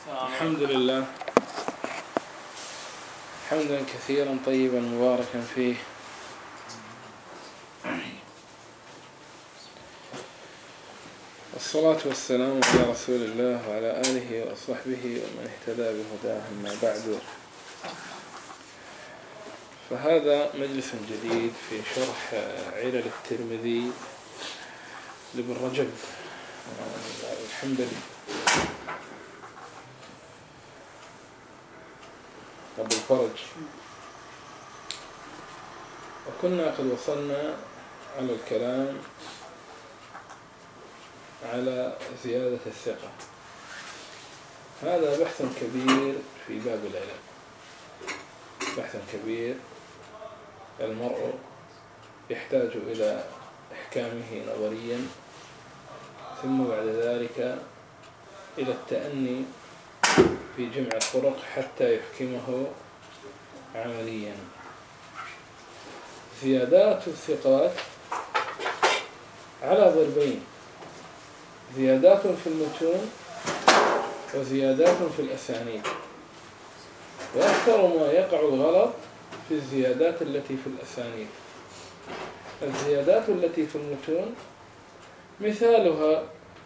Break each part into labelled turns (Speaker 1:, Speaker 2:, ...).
Speaker 1: الحمد لله حمدا كثيرا طيبا مباركا فيه، والصلاة والسلام على رسول الله وعلى آله وصحبه ومن اهتدى بهداه. أما بعد، فهذا مجلس جديد في شرح علل الترمذي لابن رجب الحنبلي أبو الفرج. وكنا قد وصلنا على الكلام على زيادة الثقة. هذا بحث كبير في باب العلم، بحث كبير المرء يحتاج إلى إحكامه نظريا، ثم بعد ذلك إلى التأني في جمع الطرق حتى يحكمه عمليا. زيادات الثقات على ضربين: زيادات في المتون وزيادات في الأسانيد. وأكثر ما يقع الغلط في الزيادات التي في الأسانيد. الزيادات التي في المتون مثالها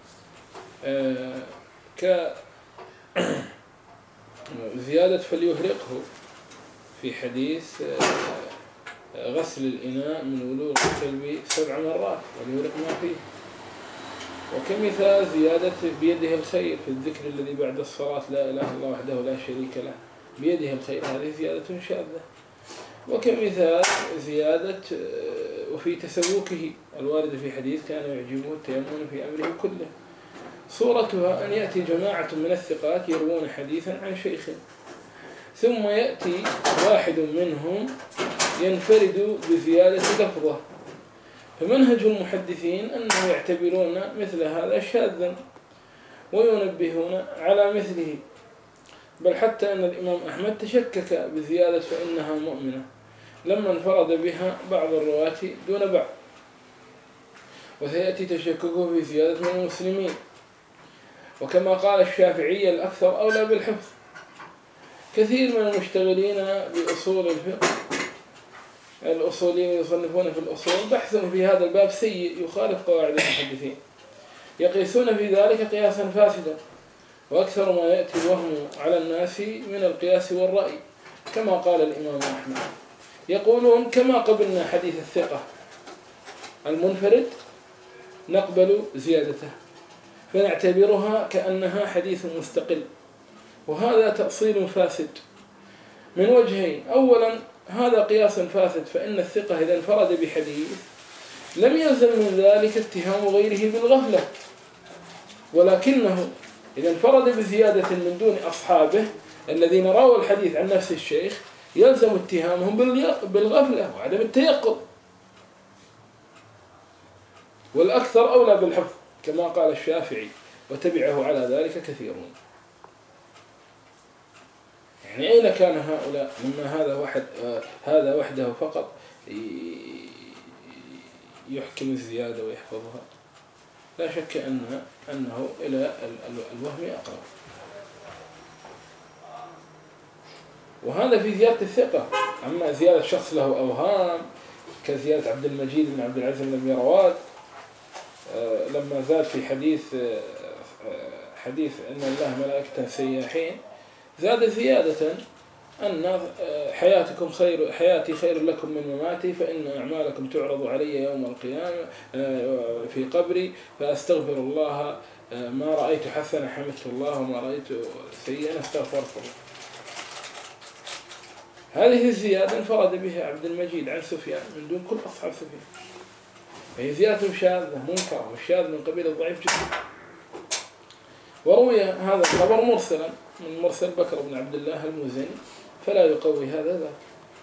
Speaker 1: كزيادة فليهرقه في حديث غسل الإناء من ولوغ الكلب 7 مرات وليهرق ما فيه. وكمثال زيادة بيده الخير في الذكر الذي بعد الصلاة: لا إله إلا الله وحده لا شريك له، بيده الخير، هذه زيادة شاذة. وكمثال زيادة وفي تسوكه الوارد في حديث: كان يعجبه التيمم في أمره كله. صورتها أن يأتي جماعة من الثقات يروون حديثا عن شيخ، ثم يأتي واحد منهم ينفرد بزيادة لفظة، فمنهج المحدثين أنهم يعتبرون مثل هذا شاذا وينبهون على مثله. بل حتى أن الإمام أحمد تشكك بزيادة فإنها مؤمنة لما انفرد بها بعض الرواة دون بعض، وسيأتي تشككه في زيادة من المسلمين. وكما قال الشافعي: الأكثر أولى بالحفظ. كثير من المشتغلين بأصول الفقه الأصوليين يصنفون في الأصول بحثهم في هذا الباب سيء يخالف قواعد المحدثين، يقيسون في ذلك قياسا فاسدا. وأكثر ما يأتي الوهم على الناس من القياس والرأي، كما قال الإمام أحمد. يقولون: كما قبلنا حديث الثقة المنفرد نقبل زيادته، فنعتبرها كأنها حديث مستقل. وهذا تأصيل فاسد من وجهين: أولا، هذا قياس فاسد، فإن الثقة إذا انفرد بحديث لم يلزم من ذلك اتهام غيره بالغفلة، ولكنه إذا انفرد بزيادة من دون أصحابه الذين رووا الحديث عن نفس الشيخ يلزم اتهامهم بالغفلة وعدم التيقظ، والأكثر أولى بالحفظ كما قال الشافعي، وتبعه على ذلك كثيرون. يعني أين كان هؤلاء مما هذا وحده فقط يحكم الزيادة ويحفظها؟ لا شك أنه إلى الوهم أقرب. وهذا في زيادة الثقة. أما زيادة شخص له أوهام كزيادة عبد المجيد بن عبد العزيز بن أبي رواد لما زاد في حديث إن الله ملائكة سياحين، زاد زيادة أن حياتي خير لكم من مماتي، فإن أعمالكم تعرض علي يوم القيامة في قبري فأستغفر الله، ما رأيت حسنا حمدت الله وما رأيت سيئا استغفرت الله. هذه الزيادة انفرد بها عبد المجيد عن سفيان من دون كل أصحاب سفيان، هي زيادة شاذة منكرة، والشاذ من قبيل الضعيف جدا. وروي هذا الخبر مرسلا من مرسل بكر بن عبد الله المزني، فلا يقوي هذا ذاك.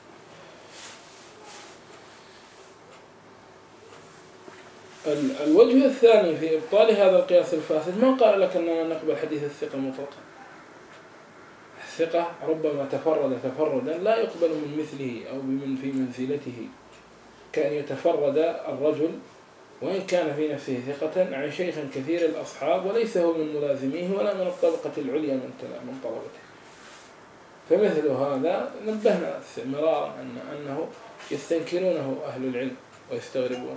Speaker 1: الوجه الثاني في إبطال هذا القياس الفاسد: من قال لك أننا نقبل حديث الثقة مطلقا؟ الثقة ربما تفرد تفردا لا يقبل من مثله أو في منزلته، كأن يتفرد الرجل وإن كان في نفسه ثقة عن شيخ كثير الأصحاب وليس هو من ملازميه ولا من الطبقة العليا من طلبته. فمثل هذا نبهنا مرارا أنه يستنكرونه أهل العلم ويستغربون.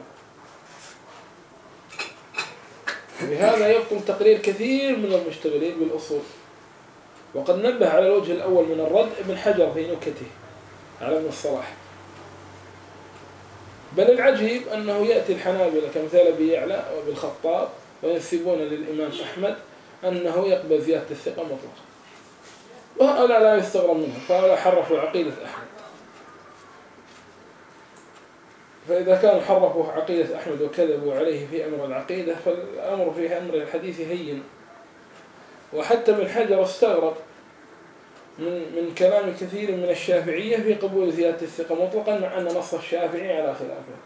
Speaker 1: بهذا يبطل تقرير كثير من المشتغلين بالأصول. وقد نبه على الوجه الأول من الرد ابن حجر في نكته على ابن الصلاح. بل العجيب أنه يأتي الحنابلة كمثال أبي يعلى وبالخطاب وينسبون للإمام أحمد أنه يقبل زيادة الثقة مطلقا، وهؤلاء لا يستغرب منهم، فهؤلاء حرفوا عقيدة أحمد. فإذا كانوا حرفوا عقيدة أحمد وكذبوا عليه في أمر العقيدة، فالأمر في أمر الحديث هين. وحتى ابن حجر استغرب من كلام كثير من الشافعية في قبول زيادة الثقة مطلقا، مع أن نص الشافعي على خلافه.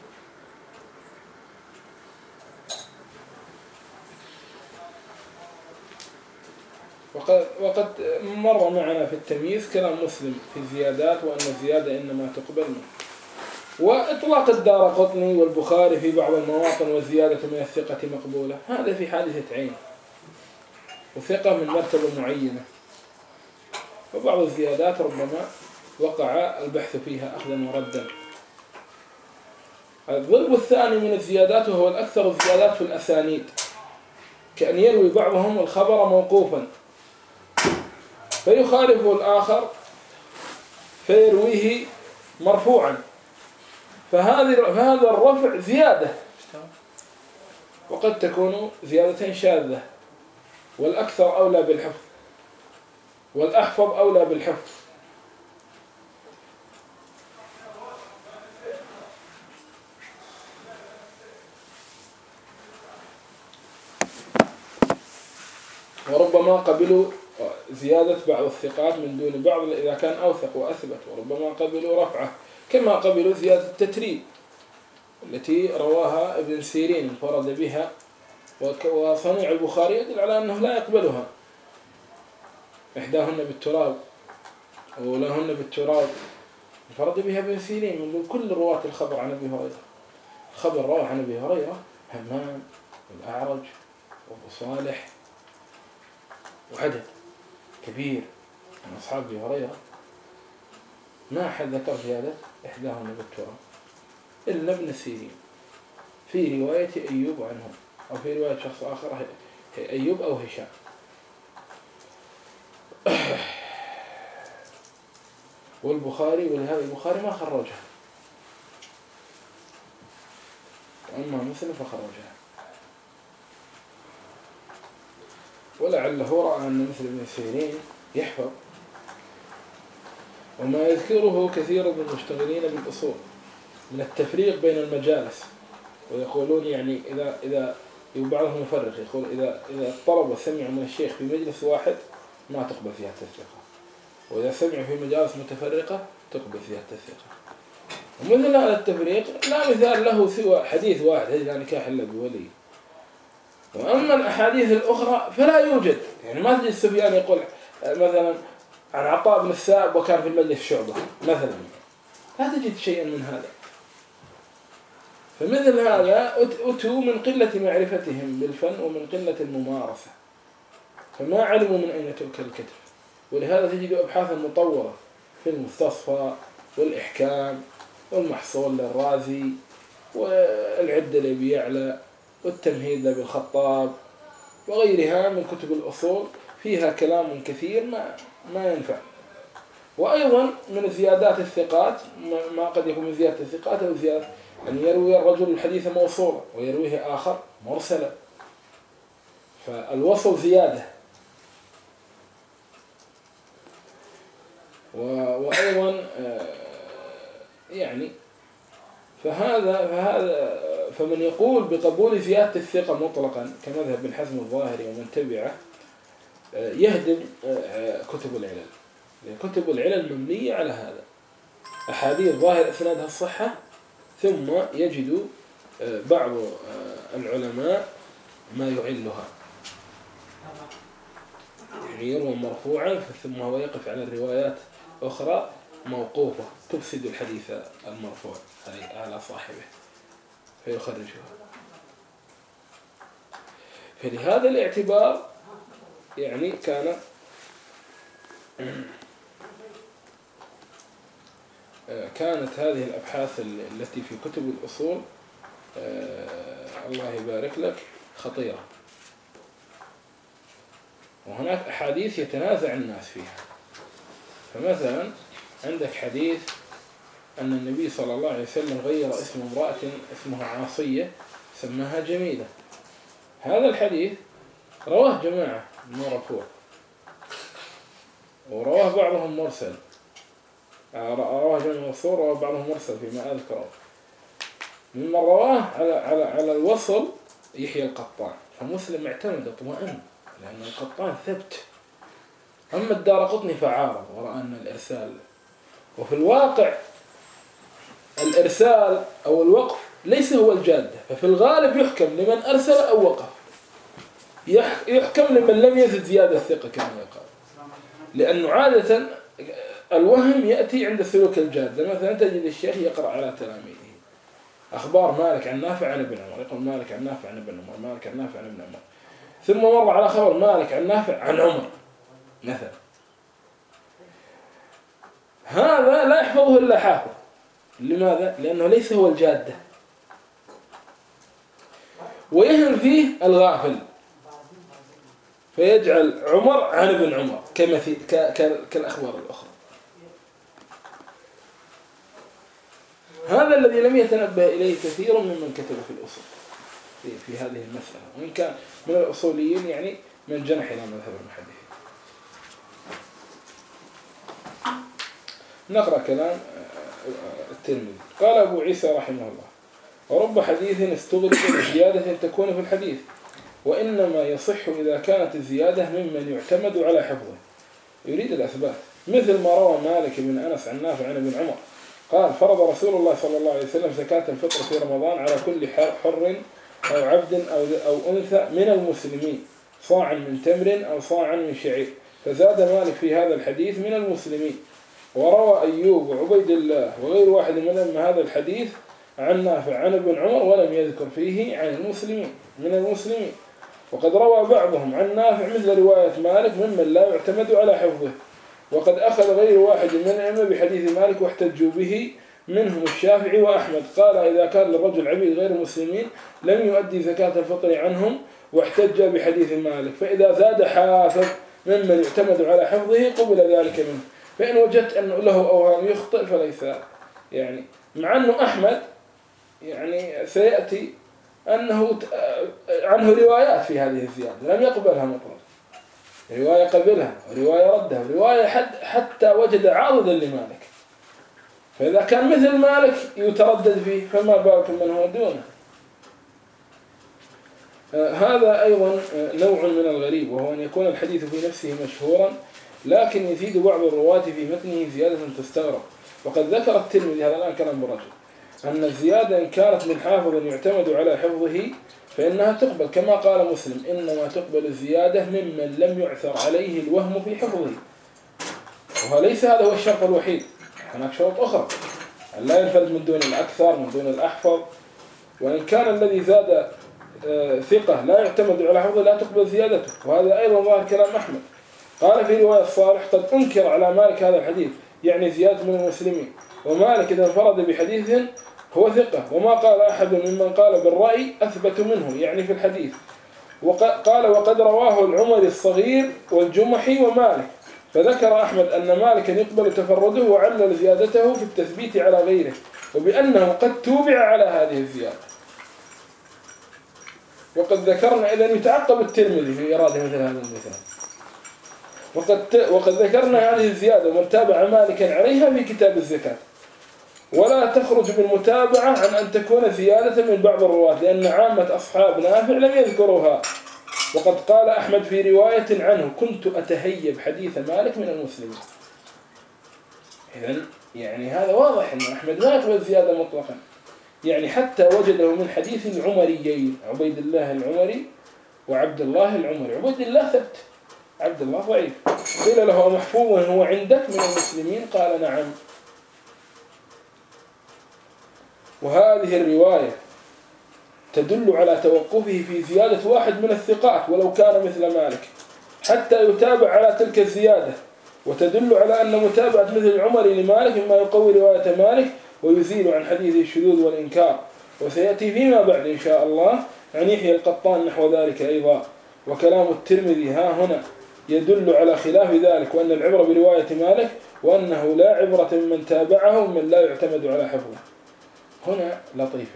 Speaker 1: وقد مر معنا في التمييز كلام مسلم في الزيادات، وأن الزيادة إنما تقبل منه. وإطلاق الدارقطني والبخاري في بعض المواطن والزيادة من الثقة مقبولة، هذا في حادثة عين وثقة من مرتبة معينة. وبعض الزيادات ربما وقع البحث فيها أخذا وردا. الضرب الثاني من الزيادات وهو الأكثر الزيادات في الأسانيد، كأن يروي بعضهم الخبر موقوفا فيخالفه الآخر فيرويه مرفوعا، فهذا الرفع زيادة، وقد تكون زيادة شاذة. والأكثر أولى بالحفظ والأحفظ أولى بالحفظ. وربما قبلوا زيادة بعض الثقات من دون بعض إذا كان أوثق وأثبت، وربما قبلوا رفعه، كما قبلوا زيادة التتريب التي رواها ابن سيرين انفرد بها، وصنيع البخاري يدل على أنه لا يقبلها، إحداهن بالتراب أولاهن بالتراب، انفرد بها ابن سيرين من كل رواة الخبر عن أبي هريرة. الخبر رواه عن أبي هريرة همام والأعرج وأبو صالح وعدد كبير من أصحاب أبي هريرة، ما أحد ذكر زيادة إحداهن بالتراب إلا ابن سيرين في رواية أيوب عنهم، أو في رواية شخص آخر أيوب أو هشام. والبخاري، ولهذا البخاري ما خرجها، وأما مسلم فخرجها. ولعله رأى أن مثل ابن سيرين يحفظ، وما يذكره كثير من المشتغلين بالأصول من التفريق بين المجالس، ويقولون يعني إذا بعضهم مفرق يقول إذا الطلبة سمعوا من الشيخ في مجلس واحد ما تقبل فيها الثقة، وإذا سمعوا في مجالس متفرقة تقبل فيها الثقة. ومثل هذا التفريق لا مثال له سوى حديث واحد، لا نكاح إلا بولي. وأما الأحاديث الأخرى فلا يوجد، يعني ما تجد سفيان يقول مثلا عن عطاء بن السائب وكان في المجلس شعبة مثلا، لا تجد شيئا من هذا. فمثل هذا أتوا من قلة معرفتهم بالفن ومن قلة الممارسة، فما علموا من أين تؤكل الكتف. ولهذا تجد أبحاثا مطورة في المستصفى والإحكام والمحصول للرازي والعدة لأبي يعلى والتمهيد لأبي الخطاب وغيرها من كتب الأصول، فيها كلام كثير ما ينفع. وأيضا من زيادات الثقات ما قد يكون من زيادة الثقات أو زيادة أن يروي الرجل الحديث موصولا ويرويه آخر مرسلا، فالوصل زيادة. وأيضا يعني فمن يقول بقبول زيادة الثقة مطلقا كمذهب بن حزم الظاهري ومن تبعه يهدم كتب العلل. كتب العلل مبنية على هذا، أحاديث ظاهر إسنادها الصحة، ثم يجد بعض العلماء ما يعلها، يعني يروى مرفوعا ثم هو يقف على الروايات أخرى موقوفة تفسد الحديث المرفوع على صاحبه فيخرجها. فلهذا الاعتبار يعني كانت هذه الأبحاث التي في كتب الأصول الله يبارك لك خطيرة. وهناك أحاديث يتنازع الناس فيها. فمثلا عندك حديث أن النبي صلى الله عليه وسلم غير اسم امرأة اسمها عاصية سماها جميلة. هذا الحديث رواه جماعة مرفوع ورواه بعضهم مرسل، رواه جماعة مرسول ورواه بعضهم مرسل فيما أذكره. ممن رواه على الوصل يحيى القطان، فمسلم اعتمد اطمئن لأن القطان ثبت. أما الدارقطني فعارض ورأى أن الإرسال، وفي الواقع الإرسال أو الوقف ليس هو الجادة، ففي الغالب يحكم لمن أرسل أو وقف، يحكم لمن لم يزد زيادة الثقة كما يقال، لأنه عادة الوهم يأتي عند سلوك الجادة. مثلا تجد الشيخ يقرأ على تلاميذه أخبار مالك عن نافع عن ابن عمر، يقول مالك عن نافع عن ابن عمر، مالك عن نافع عن ابن عمر، ثم مر على خبر مالك عن نافع عن عمر مثلا، هذا لا يحفظه إلا حافظ. لماذا؟ لأنه ليس هو الجادة، ويهم فيه الغافل فيجعل عمر عن ابن عمر كالأخبار الأخرى. هذا الذي لم يتنبه إليه كثير ممن كتب في الأصول في هذه المسألة، وإن كان من الأصوليين يعني من جنح إلى مذهب المحدثين. نقرأ كلام الترمذي. قال أبو عيسى رحمه الله: ورب حديث استغرب بزيادة تكون في الحديث، وإنما يصح إذا كانت الزيادة ممن يعتمد على حفظه. يريد الأثبات، مثل ما روى مالك بن أنس عن نافع عن ابن عمر قال: فرض رسول الله صلى الله عليه وسلم زكاة الفطر في رمضان على كل حر أو عبد أو أنثى من المسلمين صاعا من تمر أو صاعا من شعير، فزاد مالك في هذا الحديث من المسلمين. وروى أيوب وعبيد الله وغير واحد منهم هذا الحديث عن نافع عن ابن عمر ولم يذكر فيه عن المسلمين من المسلمين. وقد روى بعضهم عن نافع مثل رواية مالك ممن لا يعتمد على حفظه. وقد أخذ غير واحد منهم بحديث مالك واحتجوا به منهم الشافعي وأحمد. قال: إذا كان للرجل عبيد غير المسلمين لم يؤدي زكاة الفطر عنهم، واحتج بحديث مالك. فإذا زاد حافظ ممن يعتمد على حفظه قبل ذلك منه. فإن وجدت أنه له أوهام يخطئ فليس يعني، مع أنه أحمد يعني سيأتي أنه عنه روايات في هذه الزيادة لم يقبلها مطلقا، رواية قبلها ورواية ردها ورواية حتى وجد عاضدا لمالك. فإذا كان مثل مالك يتردد فيه فما بالك من هو دونه. هذا أيضا نوع من الغريب، وهو أن يكون الحديث في نفسه مشهورا لكن يزيد بعض الرواة في متنه زيادة تستغرب. وقد ذكر الترمذي، هذا الآن كلام الرجل، أن الزيادة إن كانت من حافظ يعتمد على حفظه فإنها تقبل، كما قال مسلم: إنما تقبل الزيادة ممن لم يعثر عليه الوهم في حفظه. وليس هذا هو الشرط الوحيد، هناك شروط أخرى، أن لا ينفرد من دون الأكثر من دون الأحفظ. وإن كان الذي زاد ثقة لا يعتمد على حفظه لا تقبل زيادته. وهذا أيضا ظاهر كلام أحمد. قال في رواية صالح: قد أنكر على مالك هذا الحديث، يعني زيادة من المسلمين، ومالك إذا انفرد بحديث هو ثقة، وما قال أحد ممن قال بالرأي أثبت منه، يعني في الحديث. قال: وقد رواه العمري الصغير والجمحي ومالك. فذكر أحمد أن مالكا يقبل تفرده وعلل زيادته في التثبيت على غيره، وبأنه قد توبع على هذه الزيادة. وقد ذكرنا إذن يتعقب الترمذي في إرادة مثل هذا المثال. وقد ذكرنا هذه الزيادة ومن تابع مالكا عليها في كتاب الزكاة، ولا تخرج بالمتابعة عن أن تكون زيادة من بعض الرواة، لأن عامة أصحاب نافع لم يذكروها. وقد قال أحمد في رواية عنه: كنت أتهيب حديث مالك من المسلمين. إذن يعني هذا واضح أن أحمد ما يقبل زيادة مطلقا، يعني حتى وجده من حديث العمريين، عبيد الله العمري وعبد الله العمري. عبيد الله ثبت، عبد الله ضعيف. قيل له: محفوظ هو عندك من المسلمين؟ قال: نعم. وهذه الرواية تدل على توقفه في زيادة واحد من الثقات ولو كان مثل مالك حتى يتابع على تلك الزيادة، وتدل على أن متابعة مثل العمري لمالك مما يقوي رواية مالك ويزيل عن حديثه الشذوذ والإنكار. وسيأتي فيما بعد إن شاء الله عن يحيى القطان نحو ذلك أيضا. وكلام الترمذي ها هنا يدل على خلاف ذلك، وأن العبرة برواية مالك، وأنه لا عبرة من تابعه من لا يعتمد على حفظه. هنا لطيفة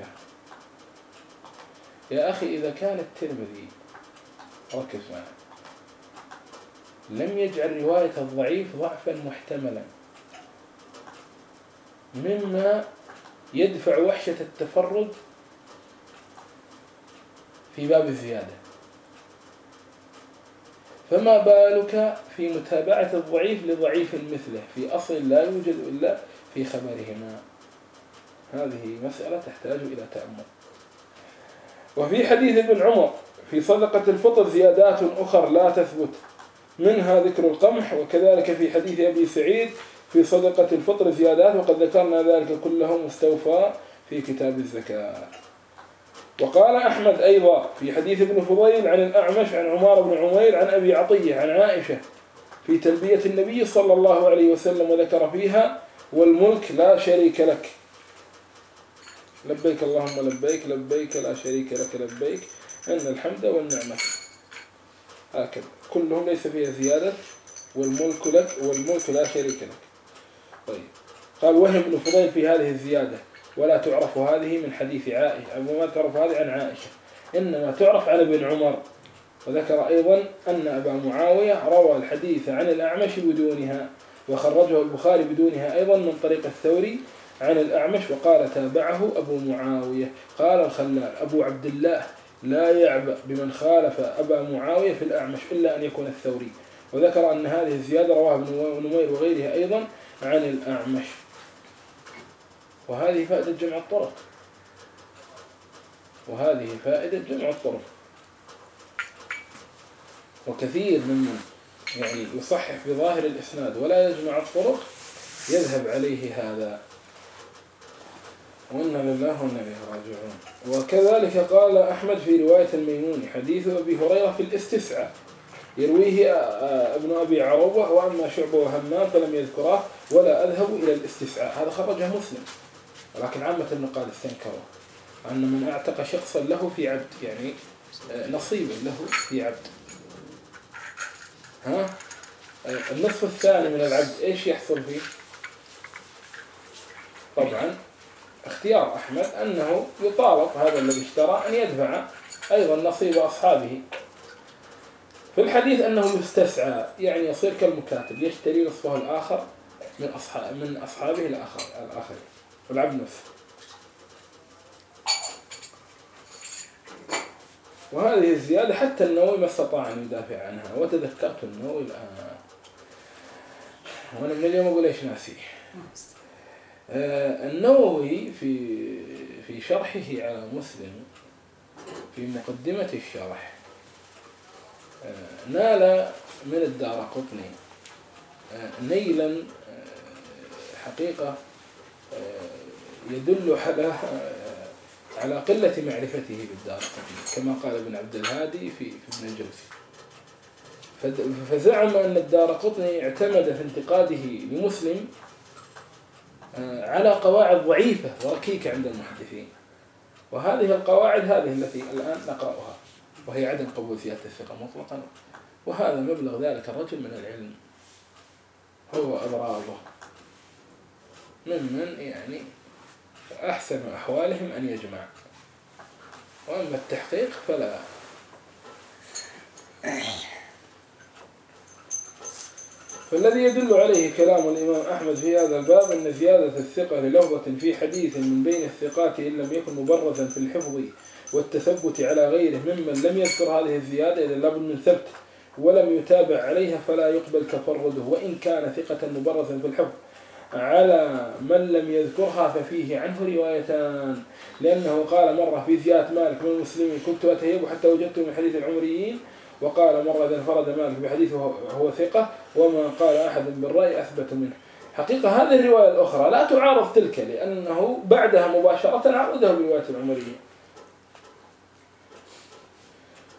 Speaker 1: يا أخي، إذا كان الترمذي ركز معي لم يجعل رواية الضعيف ضعفا محتملا مما يدفع وحشة التفرد في باب الزيادة، فما بالك في متابعة الضعيف لضعيف مثله في أصل لا يوجد إلا في خبرهما؟ هذه مسألة تحتاج إلى تأمل. وفي حديث ابن عمر في صدقة الفطر زيادات أخرى لا تثبت، منها ذكر القمح، وكذلك في حديث أبي سعيد في صدقة الفطر زيادات، وقد ذكرنا ذلك كله مستوفى في كتاب الزكاة. وقال أحمد أيضا في حديث ابن فضيل عن الأعمش عن عمار بن عمير عن أبي عطية عن عائشة في تلبية النبي صلى الله عليه وسلم، وذكر فيها والملك لا شريك لك، لبيك اللهم لبيك لبيك لا شريك لك لبيك إن الحمد والنعمة، هكذا كلهم ليس فيها زيادة والملك لك والملك لا شريك لك. طيب قال وهم ابن فضيل في هذه الزيادة ولا تعرف هذه من حديث عائشة، وما تعرف هذه عن عائشة إنما تعرف عن ابن عمر. وذكر أيضا أن أبا معاوية روى الحديث عن الأعمش بدونها، وخرجه البخاري بدونها أيضا من طريق الثوري عن الأعمش، وقال تابعه أبو معاوية. قال الخلال أبو عبد الله لا يعبأ بمن خالف أبا معاوية في الأعمش إلا أن يكون الثوري، وذكر أن هذه الزيادة رواها ابن نمير وغيرها أيضا عن الأعمش. وهذه فائدة جمع الطرق، وهذه فائدة جمع الطرق. وكثير ممن يعني يصحح بظاهر الإسناد ولا يجمع الطرق يذهب عليه هذا، وإنا لله وإنا إليه راجعون. وكذلك قال أحمد في رواية الميموني حديث أبي هريرة في الاستسعاء يرويه ابن أبي عروبة، وأما شعبة وهمام فلم يذكراه ولا أذهب إلى الاستسعاء، هذا خرجه مسلم، ولكن عامة النقاد استنكروا أن من أعتق شخصا له في عبد، يعني نصيبا له في عبد، النصف الثاني من العبد إيش يحصل فيه؟ طبعا اختيار أحمد أنه يطالب هذا الذي اشترى أن يدفع أيضا نصيب أصحابه. في الحديث أنه يستسعى، يعني يصير كالمكاتب يشتري نصفه الآخر من أصحابه الآخرين، والعبد نفسه. وهذه الزيادة حتى النووي ما استطاع أن يدافع عنها، وتذكرت النووي الآن وأنا من اليوم أقول إيش ناسي. النووي في شرحه على مسلم في مقدمة الشرح نال من الدارقطني نيلا حقيقة يدل على قلة معرفته بالدارقطني، كما قال ابن عبد الهادي في ابن الجوزي. فزعم أن الدارقطني اعتمد في انتقاده لمسلم على قواعد ضعيفة وركيكة عند المحدثين، وهذه القواعد هذه التي الآن نقرأها، وهي عدم قبول زيادة الثقة مطلقا، وهذا مبلغ ذلك الرجل من العلم هو أبراضه ممن يعني أحسن أحوالهم أن يجمع، وأما التحقيق فلا. فالذي يدل عليه كلام الإمام أحمد في هذا الباب أن زيادة الثقة للفظة في حديث من بين الثقات إن لم يكن مبرزا في الحفظ والتثبت على غيره ممن لم يذكر هذه الزيادة إذا لابد من ثبت ولم يتابع عليها فلا يقبل تفرده، وإن كان ثقة مبرزا في الحفظ على من لم يذكرها ففيه عنه روايتان، لأنه قال مرة في زيادة مالك من المسلمين كنت أتهيب حتى وجدت من حديث العمريين، وقال مرة إذا انفرد مالك بحديثه هو ثقة، وما قال أحد بالرأي أثبت منه. حقيقة هذه الرواية الأخرى لا تعارض تلك، لأنه بعدها مباشرة عرضه برواية العمريين،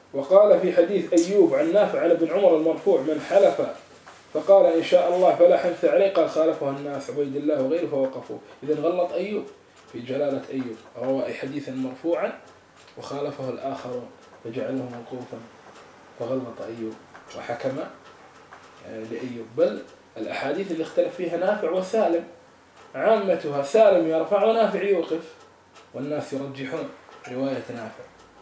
Speaker 1: وقال في حديث أيوب عن نافع عن ابن عمر المرفوع: من حلف فقال إن شاء الله فلا حنث عليه، قال خالفه الناس عبيد الله وغيره فوقفوه. إذن غلط أيوب في جلالة أيوب، روى حديثا مرفوعا وخالفه الآخرون فجعله موقوفا، فغلط أيوب وحكم لأيوب. بل الأحاديث اللي اختلف فيها نافع وسالم عامتها سالم يرفع ونافع يوقف، والناس يرجحون رواية نافع.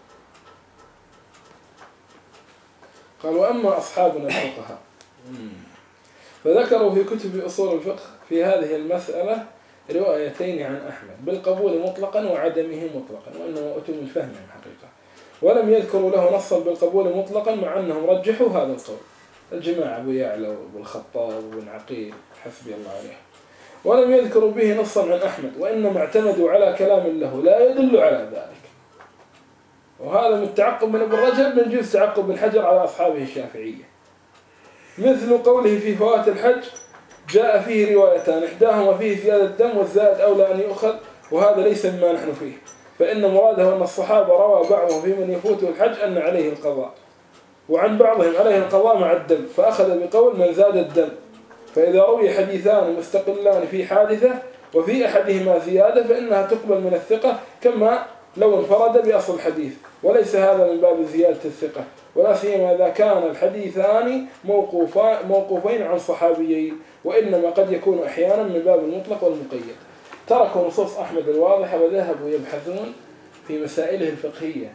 Speaker 1: قال: وأما أصحابنا الفقهاء فذكروا في كتب أصول الفقه في هذه المسألة روايتين عن أحمد بالقبول مطلقا وعدمه مطلقا، وإنما أتم الفهم من حقيقة، ولم يذكروا له نصا بالقبول مطلقا، مع أنهم رجحوا هذا القول. الجماعة أبو يعلى وابو الخطاب وابن عقيل حسبي الله عليه. ولم يذكروا به نصا عن أحمد، وإنما اعتمدوا على كلام له لا يدل على ذلك. وهذا من التعقب من ابن رجب من جنس تعقب ابن حجر على أصحابه الشافعية. مثل قوله في فوات الحج: جاء فيه روايتان، إحداهما فيه زيادة الدم والزائد أولى أن يؤخذ، وهذا ليس مما نحن فيه، فإن مراده أن الصحابة روى بعضهم في من يفوته الحج أن عليه القضاء، وعن بعضهم عليه القضاء مع الدم، فأخذ بقول من زاد الدم. فإذا روي حديثان مستقلان في حادثة وفي أحدهما زيادة فإنها تقبل من الثقة، كما لو انفرد بأصل الحديث، وليس هذا من باب زيادة الثقة، ولا سيما إذا كان الحديثان موقوفين عن صحابيين، وإنما قد يكون أحيانا من باب المطلق والمقيد. تركوا نصوص أحمد الواضحة وذهبوا يبحثون في مسائله الفقهية.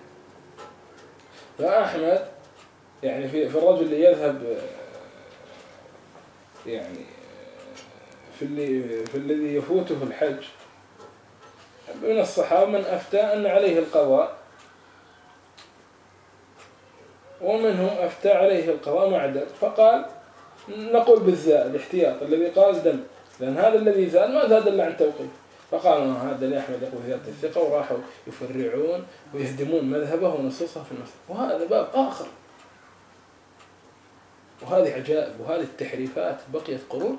Speaker 1: فأحمد يعني في الرجل اللي يذهب يعني في الذي يفوته الحج من الصحابة من أفتى أن عليه القضاء، ومنهم أفتى عليه القضاء مع دم، فقال نقول بالزائد احتياط الذي قال دم، لأن هذا الذي زاد ما زاد إلا عن توقيف. فقالوا هذا لأحمد يقول زيادة الثقة، وراحوا يفرعون ويهدمون مذهبه ونصوصه في المسألة، وهذا باب آخر. وهذه عجائب، وهذه التحريفات بقيت قرون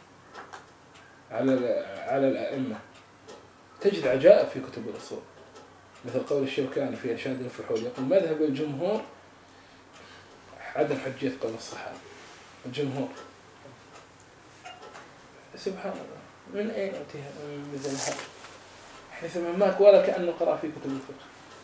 Speaker 1: على الأئمة. تجد عجائب في كتب الأصول، مثل قول الشوكاني في إرشاد الفحول، يقول مذهب الجمهور عدم حجية قول الصحابة. الجمهور سبحان الله، من أين أتيها من مثل هذا؟ حيث ماك ولا كأنه قرأ في كتب الفقه.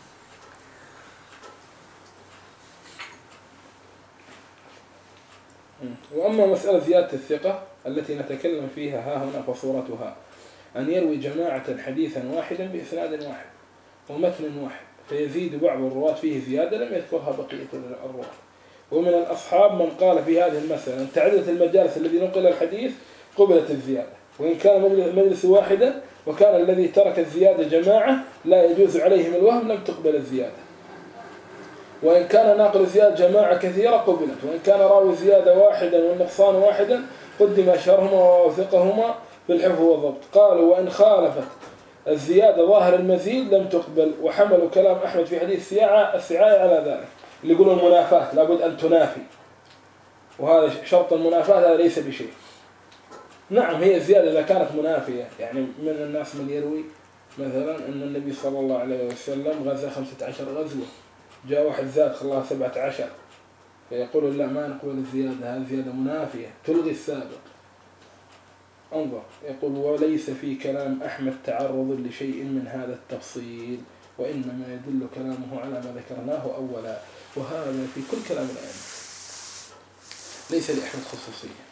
Speaker 1: وأما مسألة زيادة الثقة التي نتكلم فيها ها هنا فصورتها أن يروي جماعة حديثا واحدا بإسناد واحد ومتن واحد، فيزيد بعض الرواة فيه زيادة لم يذكرها بقية الرواة. ومن الأصحاب من قال في هذه المسألة أن تعدد المجالس الذي نقل الحديث قبلت الزيادة، وإن كان مجلس واحدا وكان الذي ترك الزيادة جماعة لا يجوز عليهم الوهم لم تقبل الزيادة، وإن كان ناقل الزيادة جماعة كثيرة قبلت، وإن كان راوي زيادة واحدا والنقصان واحدا قدم أشهرهما ووثقهما في الحفظ والضبط. قالوا وإن خالفت الزيادة ظاهر المزيد لم تقبل، وحملوا كلام أحمد في حديث السعاية على ذلك، اللي يقولون المنافاة لابد أن تنافي، وهذا شرط المنافاة هذا ليس بشيء. نعم هي الزيادة إذا كانت منافية، يعني من الناس من يروي مثلا أن النبي صلى الله عليه وسلم غزا 15 غزوة، جاء واحد زاد خلاها 17، فيقولون لا ما نقبل الزيادة، هذه زيادة منافية تلغي السابق. انظر، يقول وليس في كلام أحمد تعرض لشيء من هذا التفصيل، وإنما يدل كلامه على ما ذكرناه أولا، وهذا في كل كلام الآن ليس لأحمد خصوصية.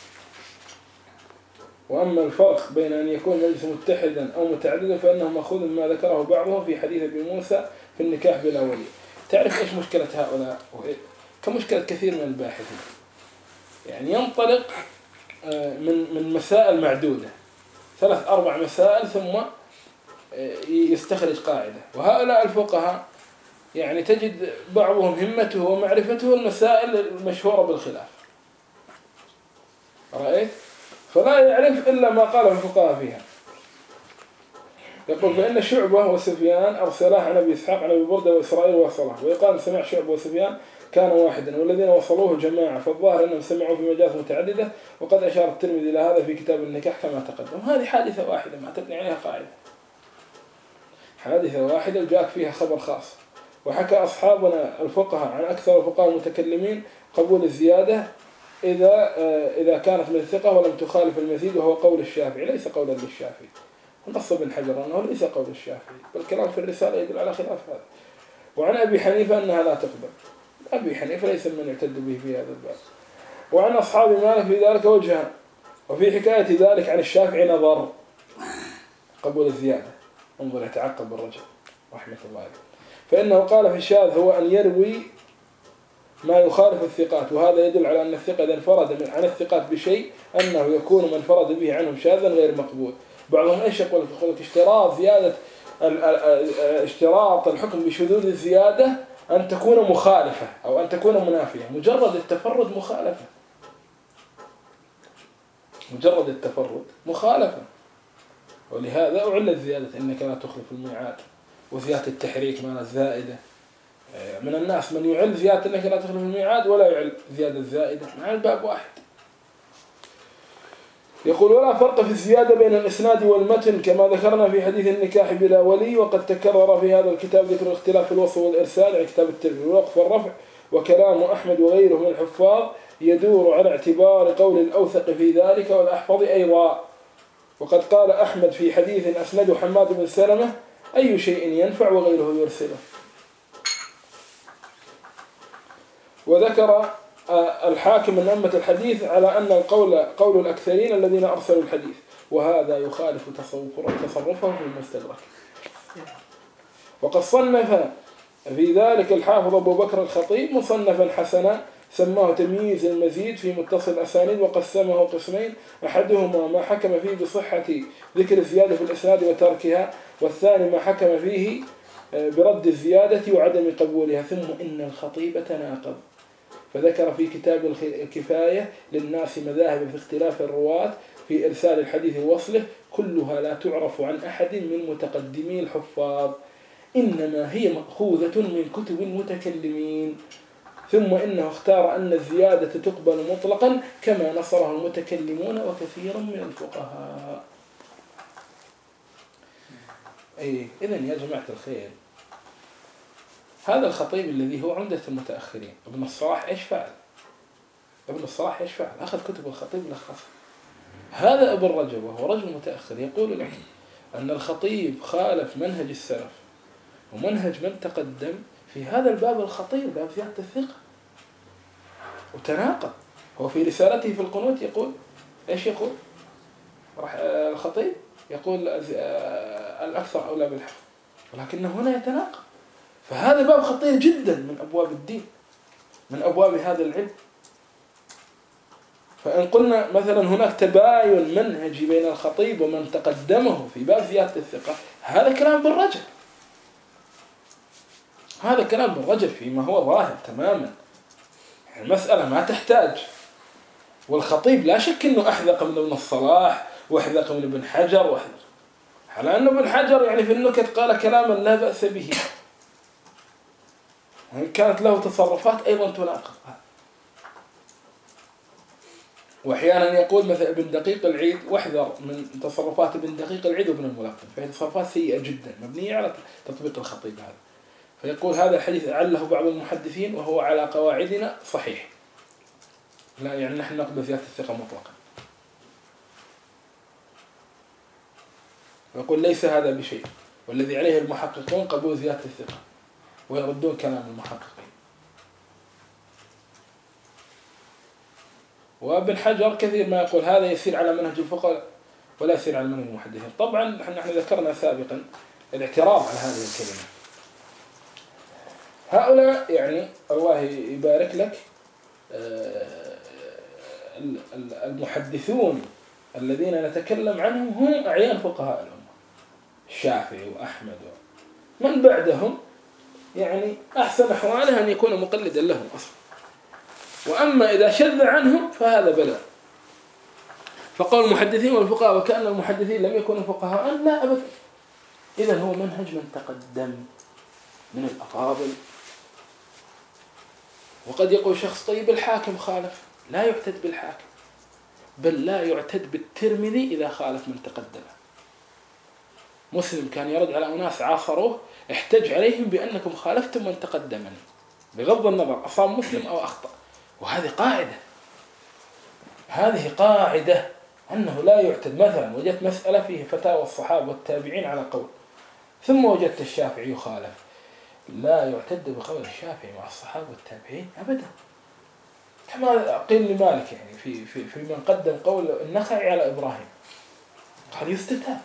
Speaker 1: وأما الفرق بين أن يكون مجلس متحدا أو متعددا فإنه مأخوذ مما ذكره بعضهم في حديث ابن موسى في النكاح بلا ولي. تعرف إيش مشكلة هؤلاء كمشكلة كثير من الباحثين، يعني ينطلق من مسائل معدودة 3-4 مسائل ثم يستخرج قاعدة. وهؤلاء الفقهاء يعني تجد بعضهم همته ومعرفته المسائل المشهورة بالخلاف، رأيت؟ فلا يعرف إلا ما قاله الفقهاء فيها. يقول فإن شعبة وسفيان أرسلاه عن أبي إسحاق عن أبي بردة وإسرائيل وصله، ويقال سمع شعبة وسفيان كان واحدا، والذين وصلوه جماعة، فالظاهر أنهم سمعوا في مجالس متعددة، وقد أشار الترمذي إلى هذا في كتاب النكاح كما تقدم. هذه حادثة واحدة ما تبني عليها قاعدة، حادثة واحدة وجاءك فيها خبر خاص، وحكى أصحابنا الفقهاء عن أكثر الفقهاء المتكلمين قبول الزيادة إذا كانت من ثقة ولم تخالف المزيد، وهو قول الشافعي ليس قولا للشافعي. ونص ابن حجر أنه ليس قول الشافعي، بل كلام في الرسالة يدل على خلاف هذا. وعن أبي حنيفة أنها لا تقبل. أبي حنيفة ليس من يعتد به في هذا الباب. وعن أصحاب مالك في ذلك وجهان، وفي حكاية ذلك عن الشافعي نظر قبول الزيادة. انظر يتعقب الرجل رحمة الله عليه. فإنه قال في الشاذ هو أن يروي ما يخالف الثقات، وهذا يدل على أن الثقة إذا انفرد عن الثقات بشيء أنه يكون من انفرد به عنهم شاذا غير مقبول. بعضهم إيش يقول اشتراط زيادة اشتراط الحكم بشذوذ الزيادة أن تكون مخالفة أو أن تكون منافية. مجرد التفرد مخالفة، مجرد التفرد مخالفة. ولهذا أعلت زيادة إنك لا تخلف الميعاد، وزيادة التحريك معنى الزائدة. من الناس من يعل زيادة إنك لا تخلف الميعاد ولا يعل زيادة زائدة مع الباب واحد. يقول ولا فرق في الزيادة بين الإسناد والمتن كما ذكرنا في حديث النكاح بلا ولي، وقد تكرر في هذا الكتاب ذكر الاختلاف في الوصف والإرسال عن كتاب الترمذي والوقف والرفع. وكلام أحمد وغيره من الحفاظ يدور على اعتبار قول الأوثق في ذلك والأحفظ أيضا. وقد قال أحمد في حديث أسنده حماد بن سلمة أي شيء ينفع وغيره يرسله. وذكر الحاكم من أمة الحديث على أن القول قول الأكثرين الذين أرسلوا الحديث، وهذا يخالف تصرفهم في المستدرك. وقد صنف في ذلك الحافظ أبو بكر الخطيب مصنفا حسنا سماه تمييز المزيد في متصل الأسانيد، وقسمه قسمين: أحدهما ما حكم فيه بصحة ذكر الزيادة في الإسناد وتركها، والثاني ما حكم فيه برد الزيادة وعدم قبولها. ثم إن الخطيب تناقض فذكر في كتاب الكفاية للناس مذاهب في اختلاف الرواة في إرسال الحديث ووصله، كلها لا تعرف عن أحد من متقدمي الحفاظ، إنما هي مأخوذة من كتب المتكلمين. ثم إنه اختار أن الزيادة تقبل مطلقا كما نصره المتكلمون وكثير من الفقهاء. إذن يا جماعة الخير، هذا الخطيب الذي هو عمدة المتأخرين ابن الصلاح إيش فعل؟ ابن الصلاح إيش فعل؟ أخذ كتب الخطيب لخصها. هذا ابن رجب وهو رجل متأخر يقول لك أن الخطيب خالف منهج السلف ومنهج من تقدم في هذا الباب الخطير، باب زيادة الثقة، وتناقض. هو في رسالته في القنوت يقول إيش يقول؟ الخطيب يقول الأكثر أولى بالحق، ولكن هنا يتناقض. فهذا باب خطير جدا من أبواب الدين، من أبواب هذا العلم. فإن قلنا مثلا هناك تباين منهجي بين الخطيب ومن تقدمه في باب زيادة الثقة، هذا كلام ابن رجب، هذا كلام ابن رجب فيما هو ظاهر تماما. المسألة ما تحتاج. والخطيب لا شك أنه أحذق من ابن الصلاح وأحذق من ابن حجر وأحذق، على أن ابن حجر يعني في النكت قال كلاما لا بأس به، كانت له تصرفات أيضا تناقض. وأحيانا يقول مثلا ابن دقيق العيد، واحذر من تصرفات ابن دقيق العيد وابن الملقن، فهي تصرفات سيئة جدا مبنية على تطبيق الخطيب هذا. فيقول هذا الحديث عله بعض المحدثين وهو على قواعدنا صحيح، لا يعني نحن نقبل زيادة الثقة مطلقا. ويقول ليس هذا بشيء، والذي عليه المحققون قبول زيادة الثقة، ويردون كلام المحققين. وابن حجر كثير ما يقول هذا يسير على منهج الفقهاء ولا يسير على منهج المحدثين. طبعا نحن ذكرنا سابقا الاعتراض على هذه الكلمة. هؤلاء يعني الله يبارك لك المحدثون الذين نتكلم عنهم هم أعيان فقهاء الأمة، الشافعي وأحمد ومن بعدهم، يعني أحسن أحواله أن يكون مقلدا لهم أصلا. وأما إذا شذ عنهم فهذا بلاء. فقول المحدثين والفقهاء وكأن المحدثين لم يكونوا فقهاء، لا أبدا. إذن هو منهج من تقدم من الأفاضل. وقد يقول شخص طيب الحاكم خالف، لا يعتد بالحاكم، بل لا يعتد بالترمذي إذا خالف من تقدمه. مسلم كان يرد على أناس عاصروه احتج عليهم بأنكم خالفتم من تقدمني، بغض النظر أصاب مسلم أو أخطأ. وهذه قاعدة، هذه قاعدة أنه لا يعتد. مثلا وجدت مسألة فيه فتاوى الصحابة والتابعين على قول، ثم وجدت الشافعي يخالف، لا يعتد بقول الشافعي مع الصحابة والتابعين أبدا. كما قيل لمالك يعني في من قدم قول النخعي على إبراهيم، قال يستتاب،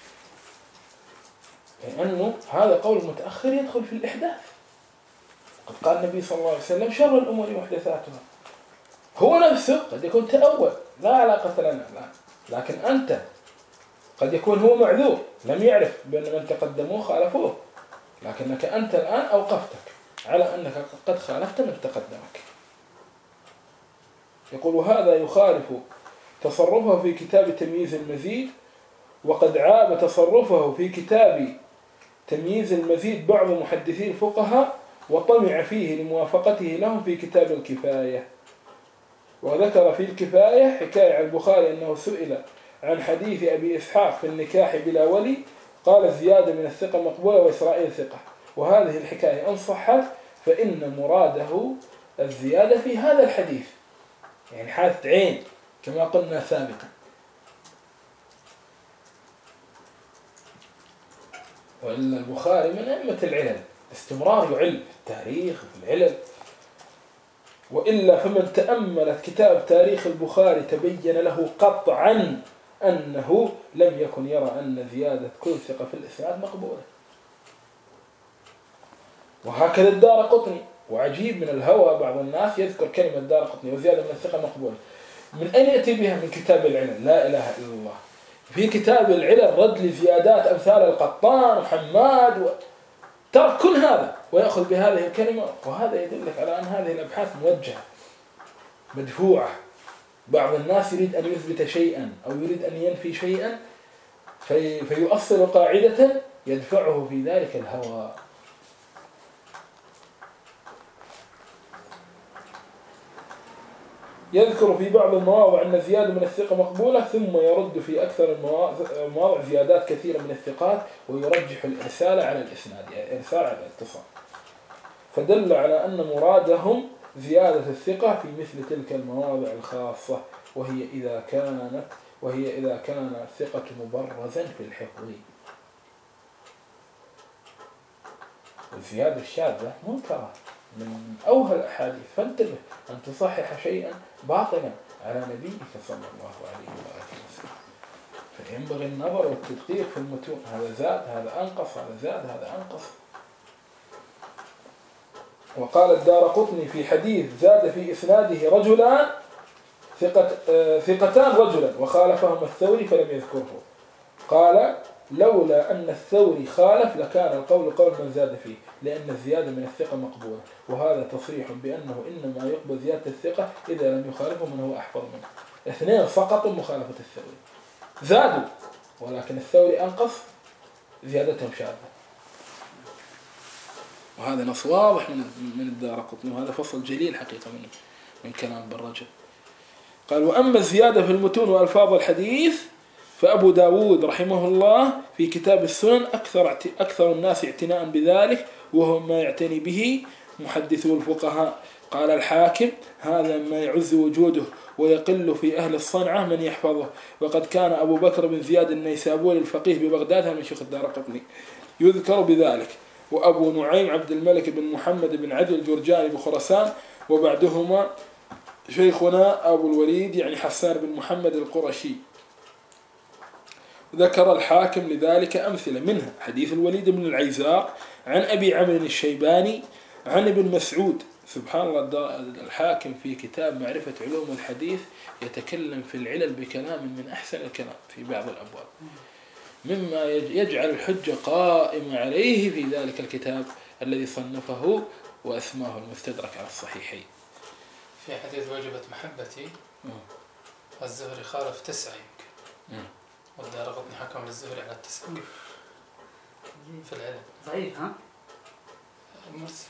Speaker 1: لأنه هذا قول متأخر يدخل في الإحداث. قد قال النبي صلى الله عليه وسلم شر الأمور محدثاتها. هو نفسه قد يكون تأول لا علاقة لنا الآن، لكن أنت قد يكون هو معذور لم يعرف بأن من تقدموه خالفوه، لكنك أنت الآن أوقفتك على أنك قد خالفت من تقدمك. يقول وهذا يخالف تصرفه في كتاب تمييز المزيد، وقد عاب تصرفه في كتاب تمييز المزيد بعض محدثي الفقهاء وطمع فيه لموافقته لهم في كتاب الكفاية. وذكر في الكفاية حكاية عن البخاري أنه سئل عن حديث أبي إسحاق في النكاح بلا ولي، قال الزيادة من الثقة مقبولة وإسرائيل ثقة. وهذه الحكاية إن صحت فإن مراده الزيادة في هذا الحديث، يعني حادث عين كما قلنا سابقا. وإلا البخاري من أئمة العلل، استمرار يعل في التاريخ وفي العلل. وإلا فمن تأملت كتاب تاريخ البخاري تبين له قطعا أنه لم يكن يرى أن زيادة كل ثقة في الإسناد مقبولة. وهكذا الدارقطني. وعجيب من الهوى بعض الناس يذكر كلمة الدارقطني وزيادة من الثقة مقبولة، من أين يأتي بها؟ من كتاب العلل. لا إله إلا الله. في كتاب العلل رد لزيادات أمثال القطان وحماد ترك كل هذا ويأخذ بهذه الكلمة. وهذا يدلك على أن هذه الأبحاث موجهة مدفوعة. بعض الناس يريد أن يثبت شيئا أو يريد أن ينفي شيئا فيؤصل قاعدة يدفعه في ذلك الهوى. يذكر في بعض المواضع أن زيادة من الثقة مقبولة، ثم يرد في أكثر المواضع زيادات كثيرة من الثقات ويرجح الإرسال على الإسناد، يعني الإرسال على الاتصال. فدل على أن مرادهم زيادة الثقة في مثل تلك المواضع الخاصة، وهي إذا كان الثقة مبرزا في الحفظ. والزيادة الشاذة منكرة من أوهى الأحاديث، فانتبه أن تصحح شيئا باطلا على نبيك صلى الله عليه وآله وسلم. فينبغي النظر والتدقيق في المتون، هذا زاد هذا أنقص، هذا زاد هذا أنقص. وقال الدارقطني في حديث زاد في إسناده رجلان ثقتان رجلا وخالفهما الثوري فلم يذكره، قال لولا أن الثوري خالف لكان القول قول من زاد فيه، لأن الزيادة من الثقة مقبولة. وهذا تصريح بأنه إنما يقبل زيادة الثقة إذا لم يخالفه من هو أحفظ منه. اثنين سقطوا مخالفة الثوري، زادوا ولكن الثوري أنقص، زيادتهم شاذة. وهذا نص واضح من الدارقطني، وهذا فصل جليل حقيقة من كلام بالرجل. قال وأما الزيادة في المتون وألفاظ الحديث فأبو داود رحمه الله في كتاب السنن أكثر الناس اعتناء بذلك، وهو ما يعتني به محدثو الفقهاء. قال الحاكم هذا ما يعز وجوده ويقل في أهل الصنعة من يحفظه. وقد كان أبو بكر بن زياد النيسابوري الفقيه ببغداد، من شيخ الدارقطني، يذكر بذلك، وأبو نعيم عبد الملك بن محمد بن عدل الجرجاني بخراسان، وبعدهما شيخنا أبو الوليد يعني حسان بن محمد القرشي. ذكر الحاكم لذلك أمثلة، منها حديث الوليد بن العيزار عن أبي عمرو الشيباني عن ابن مسعود. سبحان الله، الحاكم في كتاب معرفة علوم الحديث يتكلم في العلل بكلام من أحسن الكلام في بعض الأبواب، مما يجعل الحجة قائمة عليه في ذلك الكتاب الذي صنفه وأسماه المستدرك على الصحيحين.
Speaker 2: في حديث وجبت محبتي الزهري خالف 9 يمكن، والدارقطني حكم للزهري على 9 في العلم.
Speaker 3: ضعيف ها؟
Speaker 2: مرسل.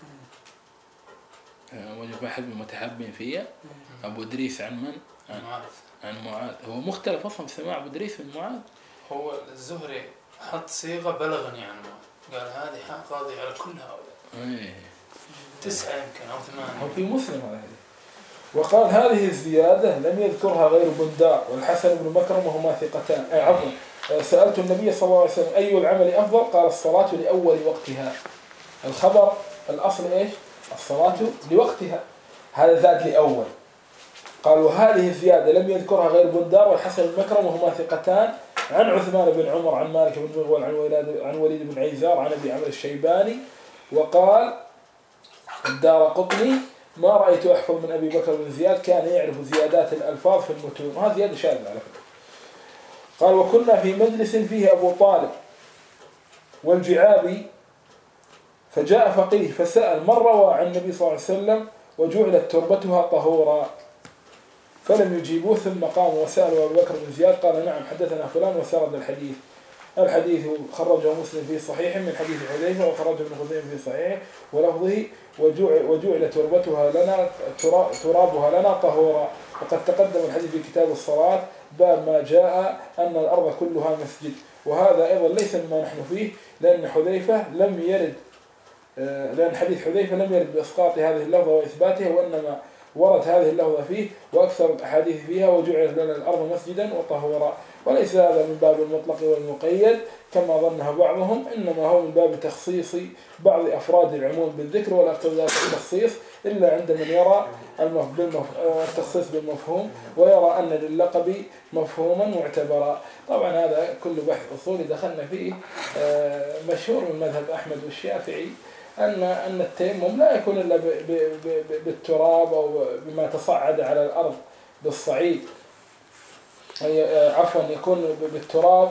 Speaker 1: وجب أحد المتحبين فيه أبو إدريس عن من؟
Speaker 2: عن
Speaker 1: معاذ. هو مختلف أصلا في سماع أبو إدريس من معاذ.
Speaker 2: هو الزهري حط صيغة بلغني عنه، قال هذه حق قاضي على كل هؤلاء. 9 يمكن أو 8.
Speaker 1: هو في مسلم هذا. وقال هذه الزيادة لم يذكرها غير بندار والحسن بن مكرم وهما ثقتان. عفوا، سألت النبي صلى الله عليه وسلم أي العمل أفضل؟ قال الصلاة لأول وقتها. الخبر الأصل إيش؟ الصلاة لوقتها، هذا زاد لأول. قال وهذه الزيادة لم يذكرها غير بندار والحسن بن مكرم وهما ثقتان عن عثمان بن عمر عن مالك بن مغول عن وليد بن عيزار عن أبي عمرو الشيباني. وقال الدارقطني ما رأيت أحفظ من أبي بكر بن زياد كان يعرف زيادات الألفاظ في المتون، وهذا زيادة شاذة على فكرة. قال وكنا في مجلس فيه أبو طالب والجعابي فجاء فقيه فسأل من روى عن النبي صلى الله عليه وسلم وجعلت تربتها طهورا، فلم يجيبوه ثم قاموا وسألوا أبو بكر بن زياد قال نعم حدثنا فلان وسرد الحديث. الحديث خرجه مسلم في صحيح من حديث حذيفة وخرجه ابن خزيمة في صحيح ولفظه وجعل ترابها لنا طهورا. وقد تقدم الحديث في كتاب الصلاة باب ما جاء أن الأرض كلها مسجد، وهذا أيضا ليس مما نحن فيه لأن حديث حذيفة لم يرد بإسقاط هذه اللفظة وإثباتها، وإنما ورد هذه اللفظة فيه وأكثر الأحاديث فيها وجعلت لنا الأرض مسجدا وطهورا. وليس هذا من باب المطلق والمقيد كما ظنه بعضهم، إنما هو من باب تخصيص بعض أفراد العموم بالذكر ولا اقتضاء التخصيص إلا عند من يرى التخصيص بالمفهوم ويرى أن للقب مفهوما معتبرا. طبعا هذا كله بحث أصولي دخلنا فيه. مشهور من مذهب أحمد والشافعي أن التيمم لا يكون إلا بالتراب أو بما تصعد على الأرض بالصعيد، عفوا يكون بالتراب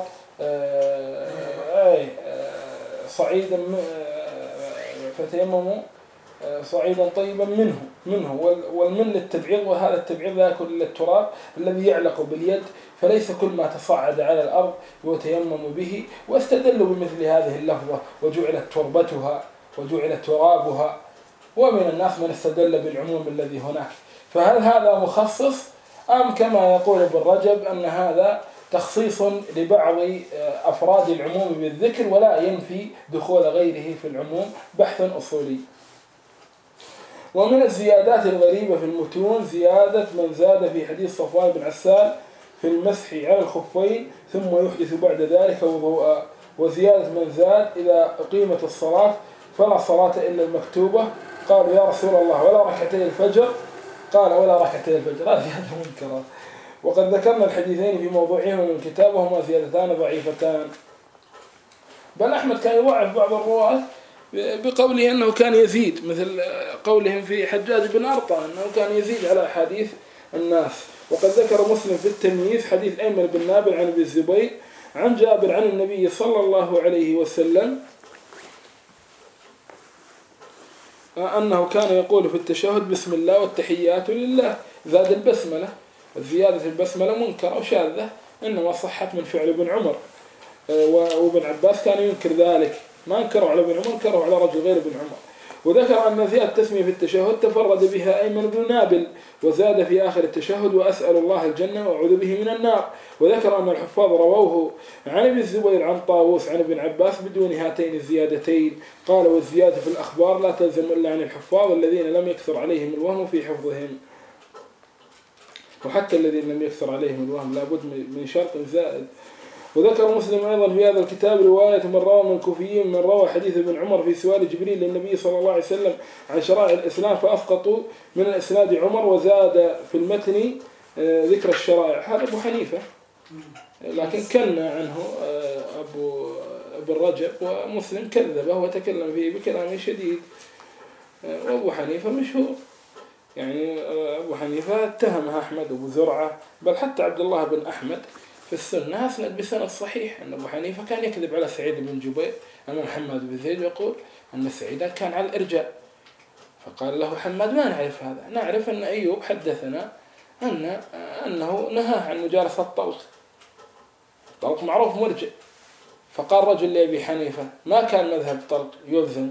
Speaker 1: صعيدا فتيمموا صعيدا طيبا منه والمن للتبعيض، وهذا التبعيض لا يكون إلا التراب الذي يعلق باليد، فليس كل ما تصعد على الأرض يتيمم به. واستدلوا بمثل هذه اللفظة وجعلت تربتها وجعل ترابها، ومن الناس من استدل بالعموم الذي هناك. فهل هذا مخصص أم كما يقول ابن رجب أن هذا تخصيص لبعض أفراد العموم بالذكر ولا ينفي دخول غيره في العموم؟ بحث أصولي. ومن الزيادات الغريبة في المتون زيادة من زاد في حديث صفوان بن عسال في المسح على الخفين ثم يحدث بعد ذلك وضوءا، وزيادة من زاد إذا أقيمت الصلاة فلا صلاة إلا المكتوبة. قالوا يا رسول الله ولا ركعتي الفجر؟ قال ولا ركعتي الفجر. هذه منكرة. وقد ذكرنا الحديثين في موضوعهما من الكتاب وهما زيادتان ضعيفتان، بل أحمد كان يضعف بعض الرواة بقوله أنه كان يزيد، مثل قولهم في حجاج بن أرطى أنه كان يزيد على أحاديث الناس. وقد ذكر مسلم في التمييز حديث أيمن بن نابل عن ابي الزبير عن جابر عن النبي صلى الله عليه وسلم أنه كان يقول في التشهد بسم الله والتحيات لله، زاد البسملة. زيادة البسملة منكرة وشاذة، إنما صحت من فعل ابن عمر، وابن عباس كان ينكر ذلك، ما انكروا على ابن عمر، انكروا على رجل غير ابن عمر. وذكر أن زيادة التسمية في التشهد تفرد بها أيمن بن نابل، وزاد في آخر التشهد وأسأل الله الجنة وأعوذ به من النار. وذكر أن الحفاظ رووه عن ابي الزبير عن طاووس عن ابن عباس بدون هاتين الزيادتين. قال والزيادة في الأخبار لا تلزم إلا عن الحفاظ الذين لم يكثر عليهم الوهم في حفظهم، وحتى الذين لم يكثر عليهم الوهم لابد من شرط زائد. وذكر مسلم أيضا في هذا الكتاب رواية من روى من الكوفيين من روى حديث ابن عمر في سؤال جبريل للنبي صلى الله عليه وسلم عن شرائع الإسلام فأسقطوا من الإسناد عمر وزاد في المتن ذكر الشرائع. هذا أبو حنيفة، لكن كنا عنه ابن رجب، ومسلم كذبه وتكلم فيه بكلام شديد. وأبو حنيفة مشهور، يعني أبو حنيفة اتهمها أحمد وأبو زرعة، بل حتى عبد الله بن أحمد في السنة أسند بسند صحيح أن أبو حنيفة كان يكذب على سعيد بن جبير أن محمد بن زيد يقول أن سعيدا كان على الإرجاء، فقال له حماد ما نعرف هذا، نعرف أن أيوب حدثنا أنه نهى عن مجالسة الطلق، الطلق معروف مرجع. فقال رجل لأبي حنيفة ما كان مذهب طلق يلزم؟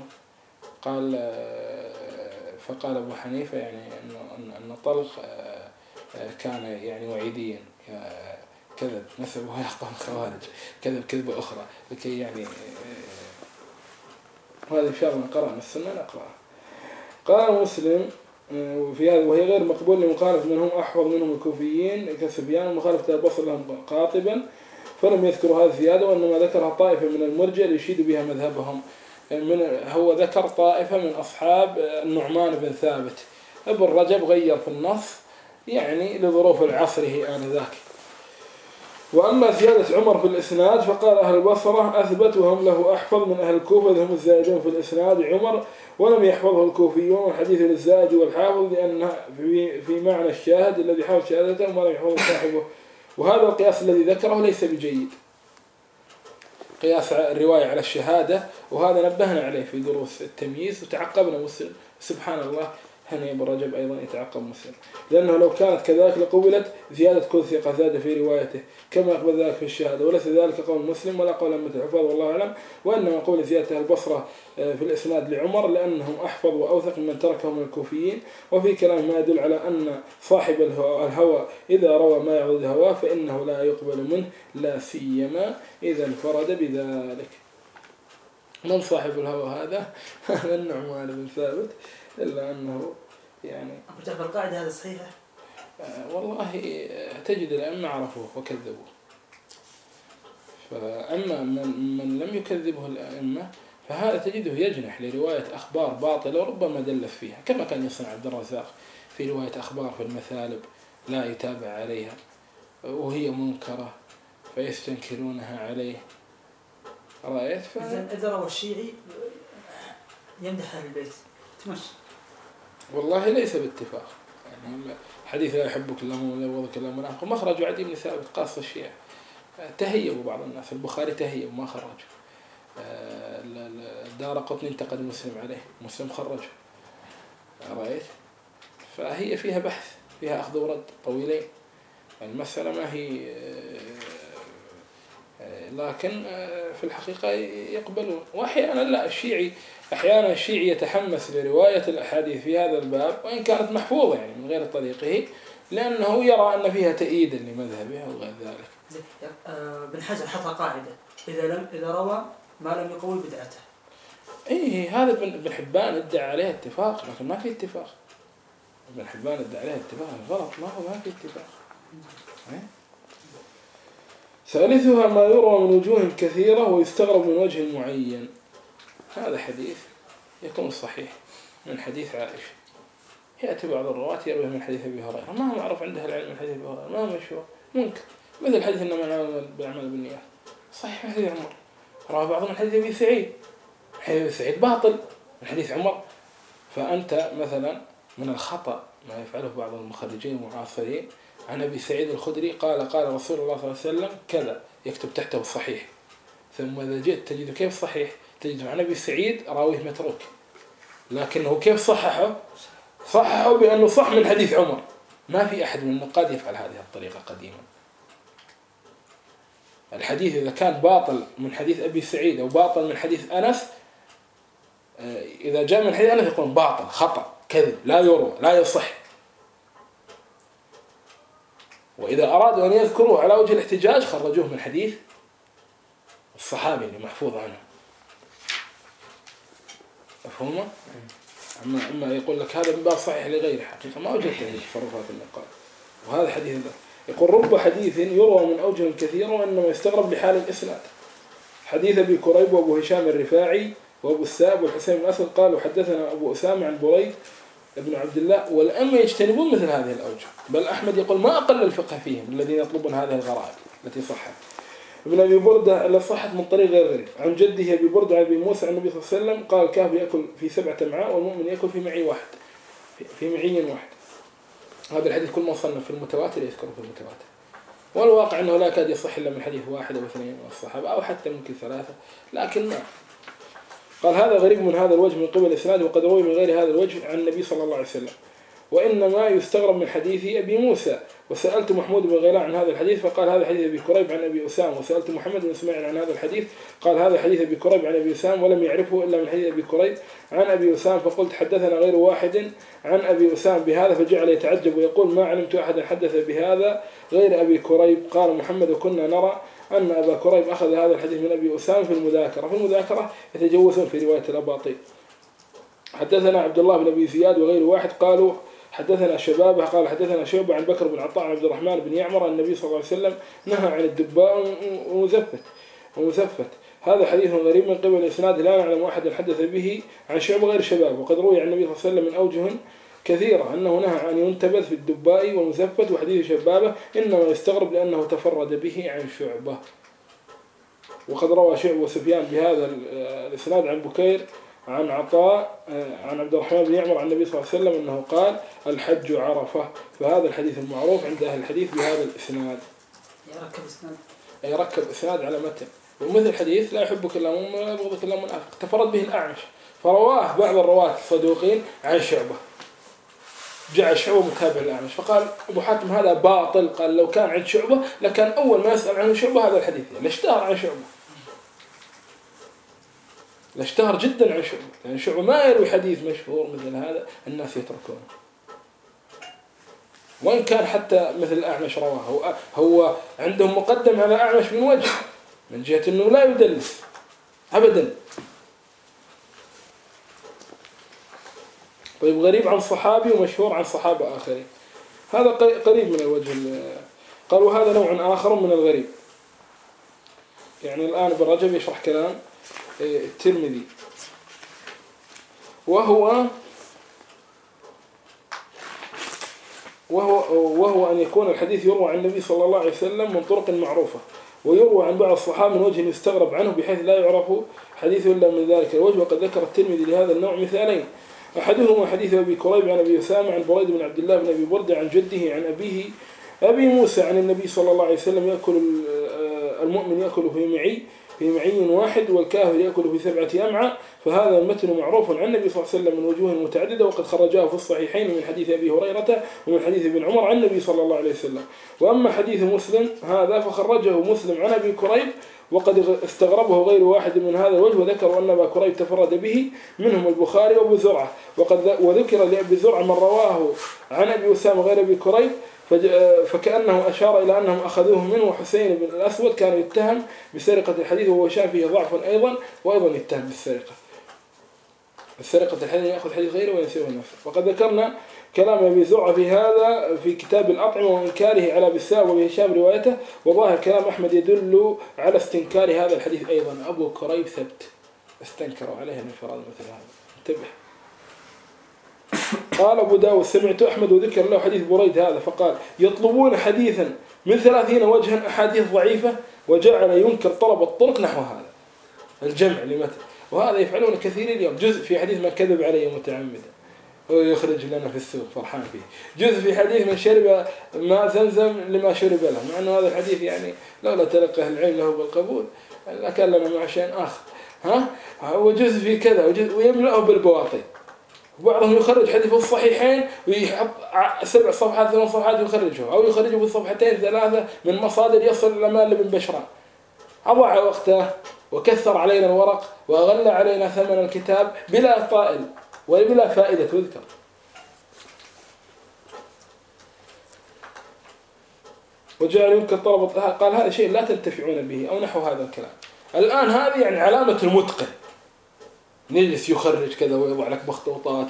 Speaker 1: فقال أبو حنيفة يعني أن طلق كان يعني وعيديا كذب نسبه يحقق الخوارج، كذب كذبة أخرى لكي يعني هذا إن شاء الله قرأنا السنة نقرأها. قال مسلم في هذا وهي غير مقبول لمخالف منهم أحفظ منهم الكوفيين كسفيان ومخالفة البصر لهم قاطبا، فلم يذكروا هذه الزيادة، وإنما ذكرها طائفة من المرجئة ليشيدوا بها مذهبهم. هو ذكر طائفة من أصحاب النعمان بن ثابت، ابن رجب غير في النص يعني لظروف العصره آنذاك. وأما زيادة عمر في الإسناد فقال أهل البصرة أثبت وهم له أحفظ من أهل الكوفة هم الزائدون في الإسناد عمر، ولم يحفظه الكوفيون، والحديث للزائد والحافظ لأنه في معنى الشاهد الذي حفظ شهادته وما لم يحفظه صاحبه. وهذا القياس الذي ذكره ليس بجيد، قياس الرواية على الشهادة، وهذا نبهنا عليه في دروس التمييز وتعقبنا مسلم. سبحان الله هنا ابن رجب أيضا يتعقب مسلم، لأنه لو كانت كذلك لقبلت زيادة كل ثقة زاد في روايته كما يقبل ذلك في الشهادة، وليس ذلك قول مسلم ولا قول أمة الحفاظ والله أعلم، وإنما قول زيادة البصرة في الإسناد لعمر لأنهم أحفظ وأوثق من تركهم الكوفيين. وفي كلام ما يدل على أن صاحب الهوى إذا روى ما يعود هواه فإنه لا يقبل منه لا سيما إذا انفرد بذلك. من صاحب الهوى هذا؟ النعمان بن ثابت، إلا أنه يعني
Speaker 3: أبو جعفر القاعدة هذا صحيحة؟
Speaker 1: والله تجد الأئمة عرفوه وكذبوه، فأما من لم يكذبه الأئمة فهذا تجده يجنح لرواية أخبار باطلة وربما دلس فيها، كما كان يصنع عبد الرزاق في رواية أخبار في المثالب لا يتابع عليها وهي منكرة فيستنكرونها عليه. رأيت؟
Speaker 3: إذا روى الشيعي يمدح أهل البيت تمشي.
Speaker 1: والله ليس باتفاق، يعني حديث لا يحبك إلا من يبغضك إلا من أخو مخرج عدي بن ثابت قاص الشيعة، تهيبوا بعض الناس، البخاري تهيب ما خرج، الدارقطني انتقد مسلم عليه، مسلم خرجه. رأيت؟ فهي فيها بحث، فيها أخذ ورد طويلين، المسألة ما هي لكن في الحقيقة يقبلون. وأحيانا لا، أحيانا الشيعي يتحمس لرواية الأحاديث في هذا الباب وإن كانت محفوظة يعني من غير طريقه، لأنه يرى أن فيها تأييدا لمذهبه أو غير ذلك.
Speaker 3: ابن حجر حطها قاعدة إذا روى ما لم يقول بدعته.
Speaker 1: إيه هذا ابن حبان ادعى عليه اتفاق، لكن ما في اتفاق. ابن حبان ادعى عليه اتفاق غلط، ما في اتفاق. ثالثها ما يروى من وجوه كثيرة ويستغرب من وجه معين. هذا حديث يكون صحيح من حديث عائشة، يأتي بعض الرواة يروي من حديث أبي هريرة، ما هو معروف عندها العلم من حديث أبي هريرة، ما هو مشهور، ممكن مثل حديث إنما الأعمال بالنيات صحيح من حديث عمر، روى بعضهم من حديث أبي سعيد، حديث أبي سعيد باطل من حديث عمر. فأنت مثلا من الخطأ ما يفعله بعض المخرجين المعاصرين عن أبي سعيد الخدري قال رسول الله صلى الله عليه وسلم كذا، يكتب تحته صحيح، ثم إذا جئت تجد كيف صحيح، تجد عن أبي سعيد راويه متروك، لكنه كيف صححه بأنه صح من حديث عمر. ما في أحد من النقاد يفعل هذه الطريقة قديما. الحديث إذا كان باطل من حديث أبي سعيد أو باطل من حديث أنس، إذا جاء من حديث أنس يقول باطل خطأ كذب لا يروى لا يصح، وإذا أرادوا أن يذكروا على وجه الاحتجاج خرجوه من حديث الصحابي اللي محفوظ عنه. مفهومه؟ أما يقول لك هذا من باب صحيح لغير حقيقة، ما وجدت هذه التفرقات في النقاد. وهذا حديث ده يقول رب حديث يروى من أوجه كثيرة وإنما يستغرب لحال الإسناد. حديث أبي كريب وأبو هشام الرفاعي وأبو السائب والحسين بن أسد قالوا حدثنا أبو أسامة عن بريد ابن عبد الله، والأئمة يجتنبون مثل هذه الأوجه، بل أحمد يقول ما أقل الفقه فيهم الذين يطلبون هذه الغرائب التي صحت. ابن أبي بردة اللي صحت من طريق غير غريب عن جده أبي بردة عن أبي موسى عن النبي صلى الله عليه وسلم قال كافر يأكل في 7 أمعاء والمؤمن يأكل في معي واحد، في معي واحد. هذا الحديث كل ما صنف في المتواتر يذكره في المتواتر، والواقع أنه لا كاد يصح إلا من حديث 1 أو 2 من الصحابة أو حتى ممكن 3، لكن ما قال هذا غريب من هذا الوجه من قبل الإسناد، وقد روي من غير هذا الوجه عن النبي صلى الله عليه وسلم. وإنما يستغرب من حديث أبي موسى وسألت محمود بن غيلان عن هذا الحديث فقال هذا حديث أبي كريب عن أبي أسامة. وسألت محمد بن إسماعيل عن هذا الحديث قال هذا حديث أبي كريب عن أبي أسامة ولم يعرفه إلا من حديث أبي كريب عن أبي أسامة. فقلت حدثنا غير واحد عن أبي أسامة بهذا فجعل يتعجب ويقول ما علمت أحدا حدث بهذا غير أبي كريب. قال محمد وكنا نرى أن أبا كريب أخذ هذا الحديث من أبي أسامة في المذاكرة يتجوزون في رواية الأباطيل. حدثنا عبد الله بن أبي زياد وغير واحد قالوا حدثنا شبابه قال حدثنا شعبة عن بكر بن عطاء عن عبد الرحمن بن يعمر النبي صلى الله عليه وسلم نهى عن الدباء ومزفت. هذا حديث غريب من قبل الإسناد لا نعلم أحد حدث به عن شعبة غير شباب. وقد روي عن النبي صلى الله عليه وسلم من أوجه كثيرة أنه نهى عن ينتبذ في الدباء والمزفت. وحديث شبابه إنما يستغرب لأنه تفرد به عن شعبة. وقد روى شعبة وسفيان بهذا الإسناد عن بكير عن عطاء عن عبد الرحمن بن يعمر عن النبي صلى الله عليه وسلم أنه قال الحج عرفة. فهذا الحديث المعروف عند أهل الحديث بهذا الإسناد. يركب إسناد على متن. ومثل الحديث لا يحبك إلا من لا يبغضك إلا من أخذ تفرد به الأعمش فرواه بعض الرواة الصدوقين عن شعبة جعل شعبة متابع الأعمش فقال أبو حاتم هذا باطل. قال لو كان عن شعبة لكان أول ما يسأل عن شعبة هذا الحديث يعني اشتهر عن شعبة اشتهر جدا عن شعبة يعني شعبة ما يروي حديث مشهور مثل هذا الناس يتركونه وإن كان حتى مثل الأعمش رواه هو عندهم مقدم على أعمش من وجه من جهة أنه لا يدلس أبدا. طيب غريب عن صحابي ومشهور عن صحابة آخرين هذا قريب من الوجه. قالوا هذا نوع آخر من الغريب. يعني الآن ابن رجب يشرح كلام الترمذي وهو أن يكون الحديث يروى عن النبي صلى الله عليه وسلم من طرق معروفة ويروى عن بعض الصحابة من وجه يستغرب عنه بحيث لا يعرف حديثه إلا من ذلك الوجه. وقد ذكر الترمذي لهذا النوع مثالين أحدهما حديث أبي كريب عن أبي أسامة عن بريد بن عبد الله بن أبي بردة عن جده عن أبيه أبي موسى عن النبي صلى الله عليه وسلم يأكل المؤمن يأكل في معي واحد والكافر يأكل في 7 أمعاء. فهذا المتن معروف عن النبي صلى الله عليه وسلم من وجوه متعددة وقد خرجاه في الصحيحين من حديث أبي هريرة ومن حديث ابن عمر عن النبي صلى الله عليه وسلم. وأما حديث مسلم هذا فخرجه مسلم عن أبي كريب وقد استغربه غير واحد من هذا الوجه وذكروا أن أبا كريب تفرد به منهم البخاري وابو زرعة. وذكر لأبي زرعة من رواه عن أبي أسامة غير أبي كريب فكأنه أشار إلى أنهم أخذوه منه. وحسين بن الأسود كان يتهم بسرقة الحديث وهو شاف فيه ضعف أيضا وأيضا يتهم بالسرقة الحديث يأخذ حديث غيره وينسيه نفسه. وقد ذكرنا كلام أبي زرعة في هذا في كتاب الأطعمة وإنكاره على بساء وبهشام روايته. وظاهر كلام أحمد يدل على استنكار هذا الحديث أيضا. أبو كريب ثبت استنكروا عليه الانفراد مثل هذا. انتبه. قال أبو داود سمعت أحمد وذكر له حديث بريد هذا فقال يطلبون حديثا من 30 وجها أحاديث ضعيفة وجعل ينكر طلب الطرق نحو هذا الجمع لمثل. وهذا يفعلون كثير اليوم. جزء في حديث من كذب علي متعمدا ويخرج لنا في السوق فرحان فيه. جزء في حديث من شرب ماء زمزم لما شرب له مع أنه هذا الحديث يعني لولا تلقى العلم له بالقبول لكان لنا مع شيء آخر. هو جزء في كذا ويملأه بالبواطن. وبعضهم يخرج حديث في الصحيحين ويحط 7 صفحات 8 صفحات يخرجه أو يخرجه في 2 3 من مصادر يصل إلى مال بن بشران. أضاع وقته وكثر علينا الورق وأغلى علينا ثمن الكتاب بلا طائل وبلا فائدة تذكر. وجعل يمكن طلب قال هذا شيء لا تنتفعون به أو نحو هذا الكلام. الآن هذه يعني علامة المتقن نجلس يخرج كذا ويضع لك مخطوطات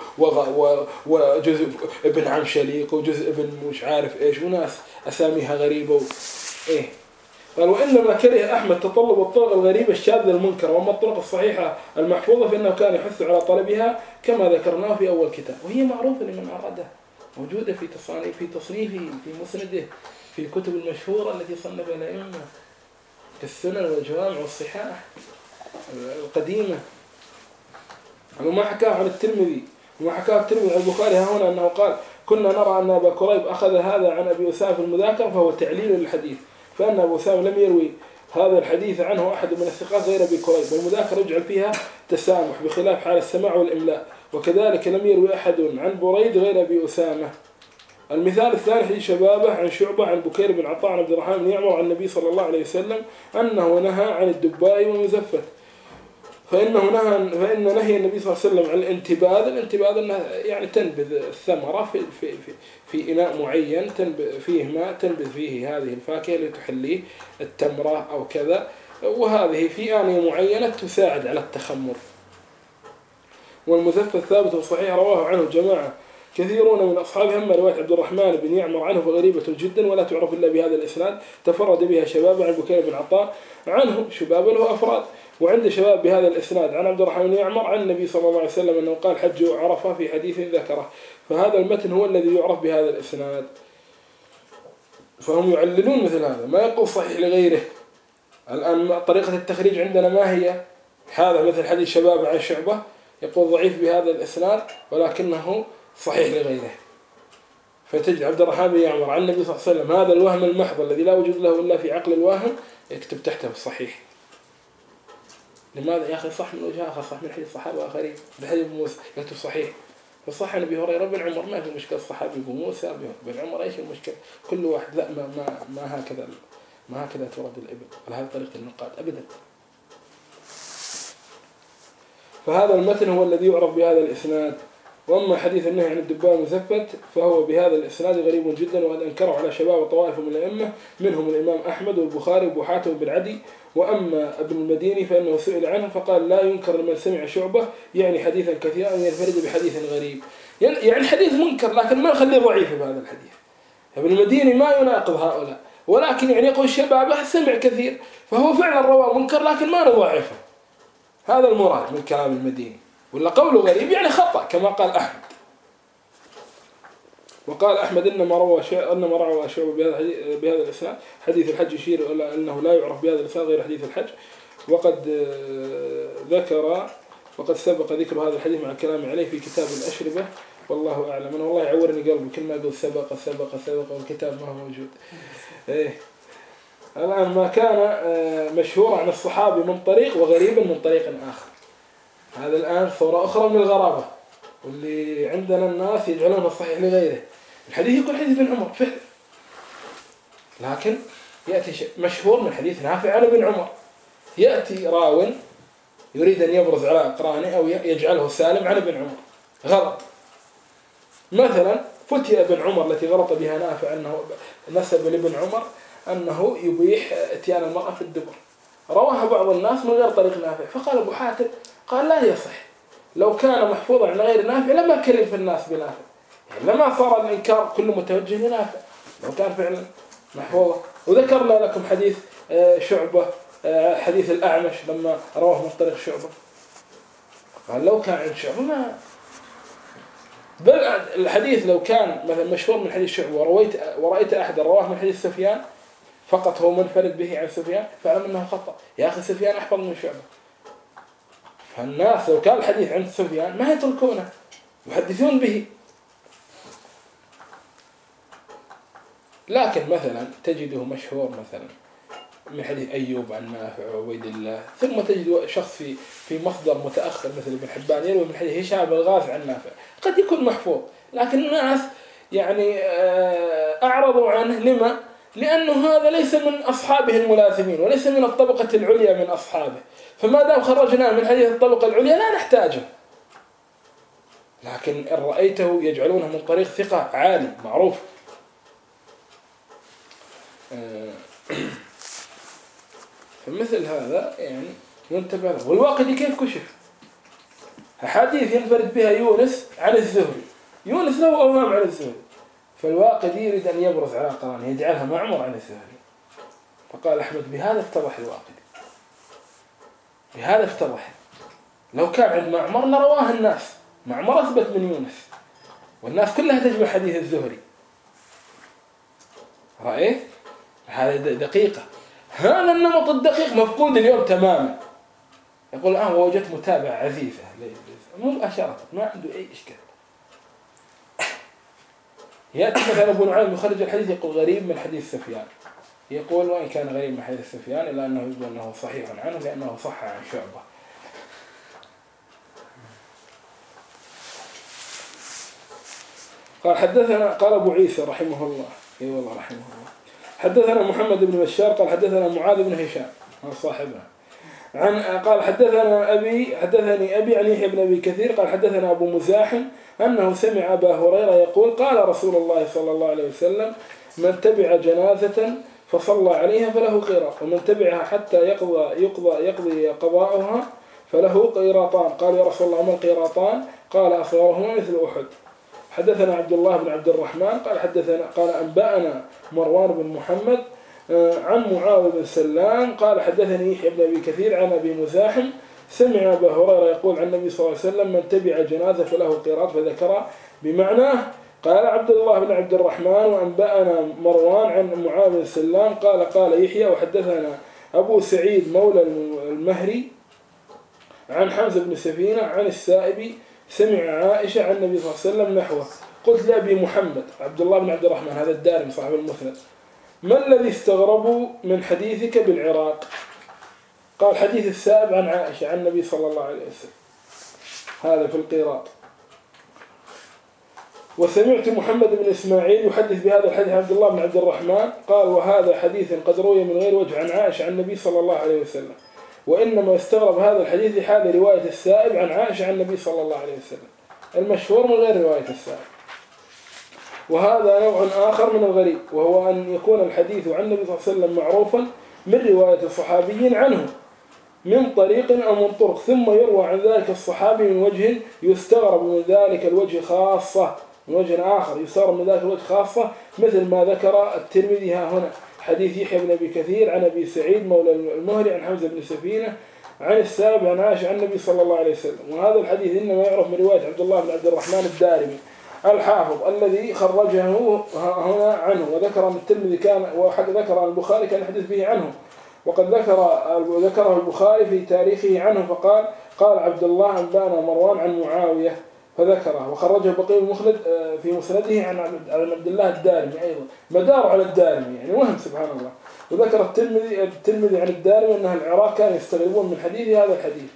Speaker 1: وجزء ابن عم شليق وجزء ابن مش عارف ايش وناس اساميها غريبه قال وانما كره احمد تطلب الطرق الغريبه الشاذه المنكره واما الطرق الصحيحه المحفوظه فانه كان يحث على طلبها كما ذكرناه في اول كتاب وهي معروفه لمن ارادها موجوده في تصنيفه في مسنده في الكتب المشهوره التي صنفها الائمه كالسنن والجوامع والصحاح القديمه. وما حكاه عن الترمذي وما حكاه الترمذي عن البخاري هنا أنه قال كنا نرى أن أبا كريب أخذ هذا عن أبي أسامة في المذاكرة فهو تعليل للحديث فأن أبو أسامة لم يروي هذا الحديث عنه أحد من الثقات غير أبي كريب والمذاكرة يجعل فيها تسامح بخلاف حال السماع والإملاء وكذلك لم يروي أحد عن بريد غير أبي أسامة المثال الثاني حديث شبابة عن شعبة عن بكير بن عطاء عن عبد الرحمن بن يعمر عن النبي صلى الله عليه وسلم أنه نهى عن الدباء والمزفت، فإن نهي النبي صلى الله عليه وسلم عن الانتباذ أنه يعني تنبذ الثمرة في إناء معين فيه ماء تنبذ فيه هذه الفاكهة لتحليه التمرة أو كذا، وهذه في آنية معينة تساعد على التخمر. والمزفت ثابت صحيح رواه عنه جماعة كثيرون من أصحابه، أما رواية عبد الرحمن بن يعمر عنه فغريبة جدا ولا تعرف إلا بهذا الإسناد، تفرد بها شباب عن بكير بن عطاء عنه، شباب له أفراد، وعند شباب بهذا الإسناد عن عبد الرحمن بن يعمر عن النبي صلى الله عليه وسلم أنه قال حج عرفة في حديث ذكره، فهذا المتن هو الذي يعرف بهذا الإسناد. فهم يعللون مثل هذا، ما يقول صحيح لغيره. الآن طريقة التخريج عندنا ما هي؟ هذا مثل حديث شباب عن شعبة يقول ضعيف بهذا الإسناد ولكنه صحيح لغيره، فتجد عبد الرحمن بن يعمر عن النبي صلى الله عليه وسلم هذا الوهم المحض الذي لا وجود له إلا في عقل الواهم يكتب تحته الصحيح. لماذا يا أخي؟ صح من وجه آخر، صح من حديث الصحابة آخرين، بحديث موسى يكتب صحيح، فصح عن أبي هريرة بن عمر ما في مشكلة، الصحابي أبو موسى بن عمر إيش المشكلة؟ كل واحد لا ما هكذا ترد الإبل على هذه طريقة النقاد أبدا. فهذا المتن هو الذي يعرف بهذا الإسناد. وأما حديث النهي عن الدباء المزفت فهو بهذا الإسناد غريب جدا، وقد أنكره على شباب طوائف من الأئمة منهم الإمام أحمد والبخاري وأبو حاتم بن عدي. وأما ابن المديني فإنه سئل عنه فقال لا ينكر لمن سمع شعبة يعني حديثا كثيرا أن ينفرد بحديث غريب، يعني حديث منكر لكن ما يخليه ضعيف بهذا الحديث. ابن المديني ما يناقض هؤلاء، ولكن يعني يقول الشباب سمع كثير فهو فعلا رواه منكر لكن ما نضعفه، هذا المراد من كلام المديني. ولا قوله غريب يعني خطأ كما قال أحمد. وقال أحمد إنما روى شعبة بهذا الإسناد حديث الحج يشير إلى أنه لا يعرف بهذا الإسناد غير حديث الحج، وقد سبق ذكر هذا الحديث مع الكلام عليه في كتاب الأشربة، والله أعلم. أنا والله يعورني قلبي كل ما أقول سبق والكتاب ما هو موجود. الآن ما كان مشهور عن الصحابي من طريق وغريب من طريق آخر، هذا الآن صورة أخرى من الغرابة، واللي عندنا الناس يجعلونه الصحيح لغيره. الحديث يقول حديث ابن عمر فعلا، لكن يأتي مشهور من حديث نافع عن ابن عمر، يأتي راو يريد أن يبرز على أقرانه أو يجعله سالم عن ابن عمر، غلط. مثلا فتي ابن عمر التي غلط بها نافع أنه نسب لابن عمر أنه يبيح اتيان المرأة في الدبر، رواها بعض الناس من غير طريق نافع، فقال أبو حاتم قال لا يصح، لو كان محفوظا عن غير نافع لما كلف الناس بنافع، يعني لما صار الإنكار كله متوجه لنافع لو كان فعلا محفوظا. وذكرنا لكم حديث شعبة، حديث الأعمش لما رواه من طريق شعبة، قال لو كان عند شعبة ما، بل الحديث لو كان مثلا مشهور من حديث شعبة ورأيت أحد رواه من حديث سفيان فقط هو منفرد به عن سفيان فاعلم أنه خطأ، يا أخي سفيان أحفظ من شعبة. فالناس لو كان الحديث عند سفيان ما يتركونه يحدثون به. لكن مثلا تجده مشهور مثلا من حديث أيوب عن نافع وعبيد الله، ثم تجد شخص في مصدر متأخر مثل ابن حبان يروي من حديث هشام بن الغاز عن نافع، قد يكون محفوظ لكن الناس يعني أعرضوا عنه. لما؟ لأنه هذا ليس من أصحابه الملاثمين وليس من الطبقة العليا من أصحابه، فما دام خرجناه من حديث الطبقة العليا لا نحتاجه. لكن إن رأيته يجعلونه من طريق ثقة عالي معروف. فمثل هذا يعني ينتبه له. والواقدي كيف كشف؟ حديث ينفرد بها يونس عن الزهري، يونس له أوهام عن الزهري، فالواقدي يريد أن يبرز على قرانه يجعلها معمر عن الزهري، فقال أحمد بهذا افتضح الواقدي، بهذا افتضح. لو كان عند معمر لرواه الناس، معمر أثبت من يونس والناس كلها تجمع حديث الزهري. رأيت؟ هذا دقيقة، هذا النمط الدقيق مفقود اليوم تماما. يقول الآن ووجدت متابعة عزيزة مباشرة ما عنده أي إشكال. يأتي مثلا أبو نعيم يخرج الحديث يقول غريب من حديث سفيان، يقول وإن كان غريب من حديث سفيان إلا أنه يقول أنه صحيح عنه لأنه صح عن شعبة. قال حدثنا قال أبو عيسى رحمه الله أي والله رحمه الله حدثنا محمد بن بشار قال حدثنا معاذ بن هشام صاحبها قال حدثني أبي عن يحيى بن أبي كثير قال حدثنا أبو مزاحم أنه سمع أبا هريرة يقول قال رسول الله صلى الله عليه وسلم من تبع جنازة فصلى عليها فله قيراط ومن تبعها حتى يقضي قضاؤها فله قيراطان. قال يا رسول الله ما القيراطان؟ قال أصغرهما مثل أحد. حدثنا عبد الله بن عبد الرحمن قال أنبأنا مروان بن محمد عن معاوية بن سلام قال حدثني يحيى بن أبي كثير عن أبي مزاحم سمع أبا هريرة يقول عن النبي صلى الله عليه وسلم من تبع جنازة فله قيراط فذكر بمعناه. قال عبد الله بن عبد الرحمن وأنبأنا مروان عن معاوية بن سلام قال يحيى وحدثنا أبو سعيد مولى المهري عن حمزة بن سفينة عن السائبي سمع عائشة عن النبي صلى الله عليه وسلم نحوه. قلت لأبي محمد عبد الله بن عبد الرحمن هذا الدارمي صاحب المسند ما الذي استغربوا من حديثك بالعراق؟ قال حديث السائب عن عائشة عن النبي صلى الله عليه وسلم هذا في القيراط. وسمعت محمد بن إسماعيل يحدث بهذا الحديث عبد الله بن عبد الرحمن قال وهذا حديث قد روي من غير وجه عن عائشة عن النبي صلى الله عليه وسلم وإنما يستغرب هذا الحديث لحال رواية السائب عن عائشة عن النبي صلى الله عليه وسلم المشهور من غير رواية السائب. وهذا نوع آخر من الغريب وهو أن يكون الحديث عن النبي صلى الله عليه وسلم معروفا من رواية الصحابيين عنه من طريق أو من طرق ثم يروى عن ذلك الصحابي من وجه يستغرب من ذلك الوجه خاصة من وجه آخر يستغرب من ذلك الوجه خاصة مثل ما ذكر الترمذي ها هنا حديث يحيى بن أبي كثير عن أبي سعيد مولى المهري عن حمزة بن سفينة عن السائب عن عائشة عن النبي صلى الله عليه وسلم. وهذا الحديث إنما يعرف من رواية عبد الله بن عبد الرحمن الدارمي الحافظ الذي خرجه هنا عنه وذكر من الترمذي ذكر البخاري كان الحديث به عنه وقد ذكره البخاري في تاريخه عنه فقال قال عبد الله أنبأنا مروان عن معاوية فذكره وخرجه بقي المخلد في مسنده عن عبد الله الدارمي أيضا مدار على الدارمي يعني وهم سبحان الله. وذكر الترمذي عن الدارمي أنها العراق كانوا يستغربون من حديث هذا الحديث.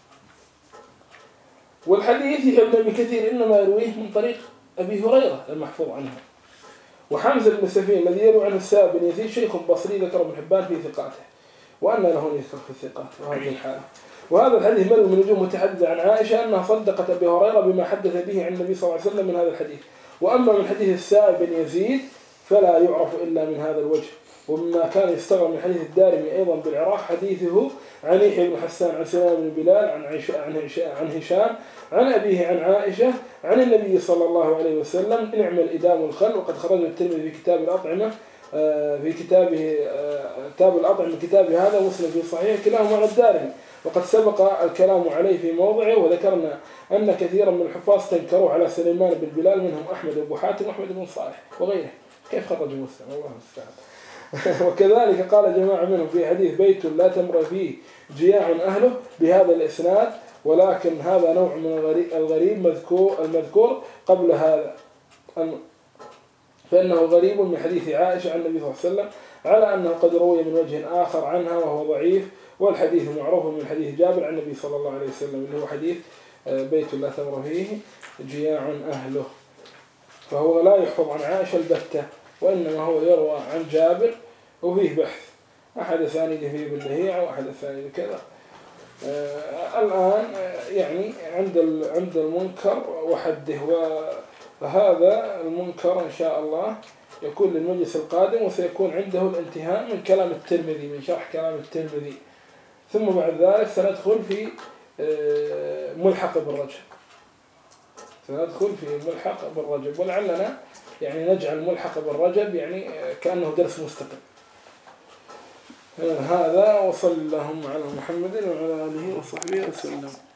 Speaker 1: والحديث يحيى بن أبي كثير إنما يرويه من طريق أبي هريرة المحفوظ عنه. وحمزة بن سفين الذي يروي عنه السائب بن يزيد شيخ بصري ذكر ابن حبان في ثقاته وأن له يذكر في الثقات وهذه الحالة. وهذا الحديث مروي من وجوه متعددة عن عائشة أنها صدقت أبي هريرة بما حدث به عن النبي صلى الله عليه وسلم من هذا الحديث. وأما من حديث السائب بن يزيد فلا يعرف إلا من هذا الوجه. ومما كان يستغرب من حديث الدارمي أيضا بالعراق حديثه عن يحيى بن حسان عن سلام بن بلال عن هشام عن أبيه عن عائشة عن النبي صلى الله عليه وسلم نعم الإدام والخل. وقد خرج الترمذي في كتاب الأطعمة في كتاب الأطعمة كتابه هذا مسلم في صحيح كلاهما على الدارمي. وقد سبق الكلام عليه في موضعه وذكرنا أن كثيرا من الحفاظ تنكروا على سليمان بن بلال منهم أحمد بن حاتم وأحمد بن صالح وغيره. كيف خرج مسلم الله المستعان. وكذلك قال جماعة منهم في حديث بيت لا تمر فيه جياع أهله بهذا الإسناد ولكن هذا نوع من الغريب المذكور قبل هذا فإنه غريب من حديث عائشة عن النبي صلى الله عليه وسلم على أنه قد روي من وجه آخر عنها وهو ضعيف. والحديث معروف من حديث جابر عن النبي صلى الله عليه وسلم اللي هو حديث بيت لا تمر فيه جياع أهله فهو لا يحفظ عن عائشة البتة وإنما هو يروى عن جابر وفيه بحث أحد أسانيده فيه باللهيعة وأحد أسانيده كذا. الآن يعني عند المنكر وحده وهذا المنكر إن شاء الله يكون للمجلس القادم وسيكون عنده الانتهاء من كلام الترمذي من شرح كلام الترمذي ثم بعد ذلك سندخل في ملحق بالرجب ولعلنا يعني نجعل ملحق بالرجب يعني كأنه درس مستقل. هذا وصلى اللهم على محمد وعلى آله وصحبه وسلم.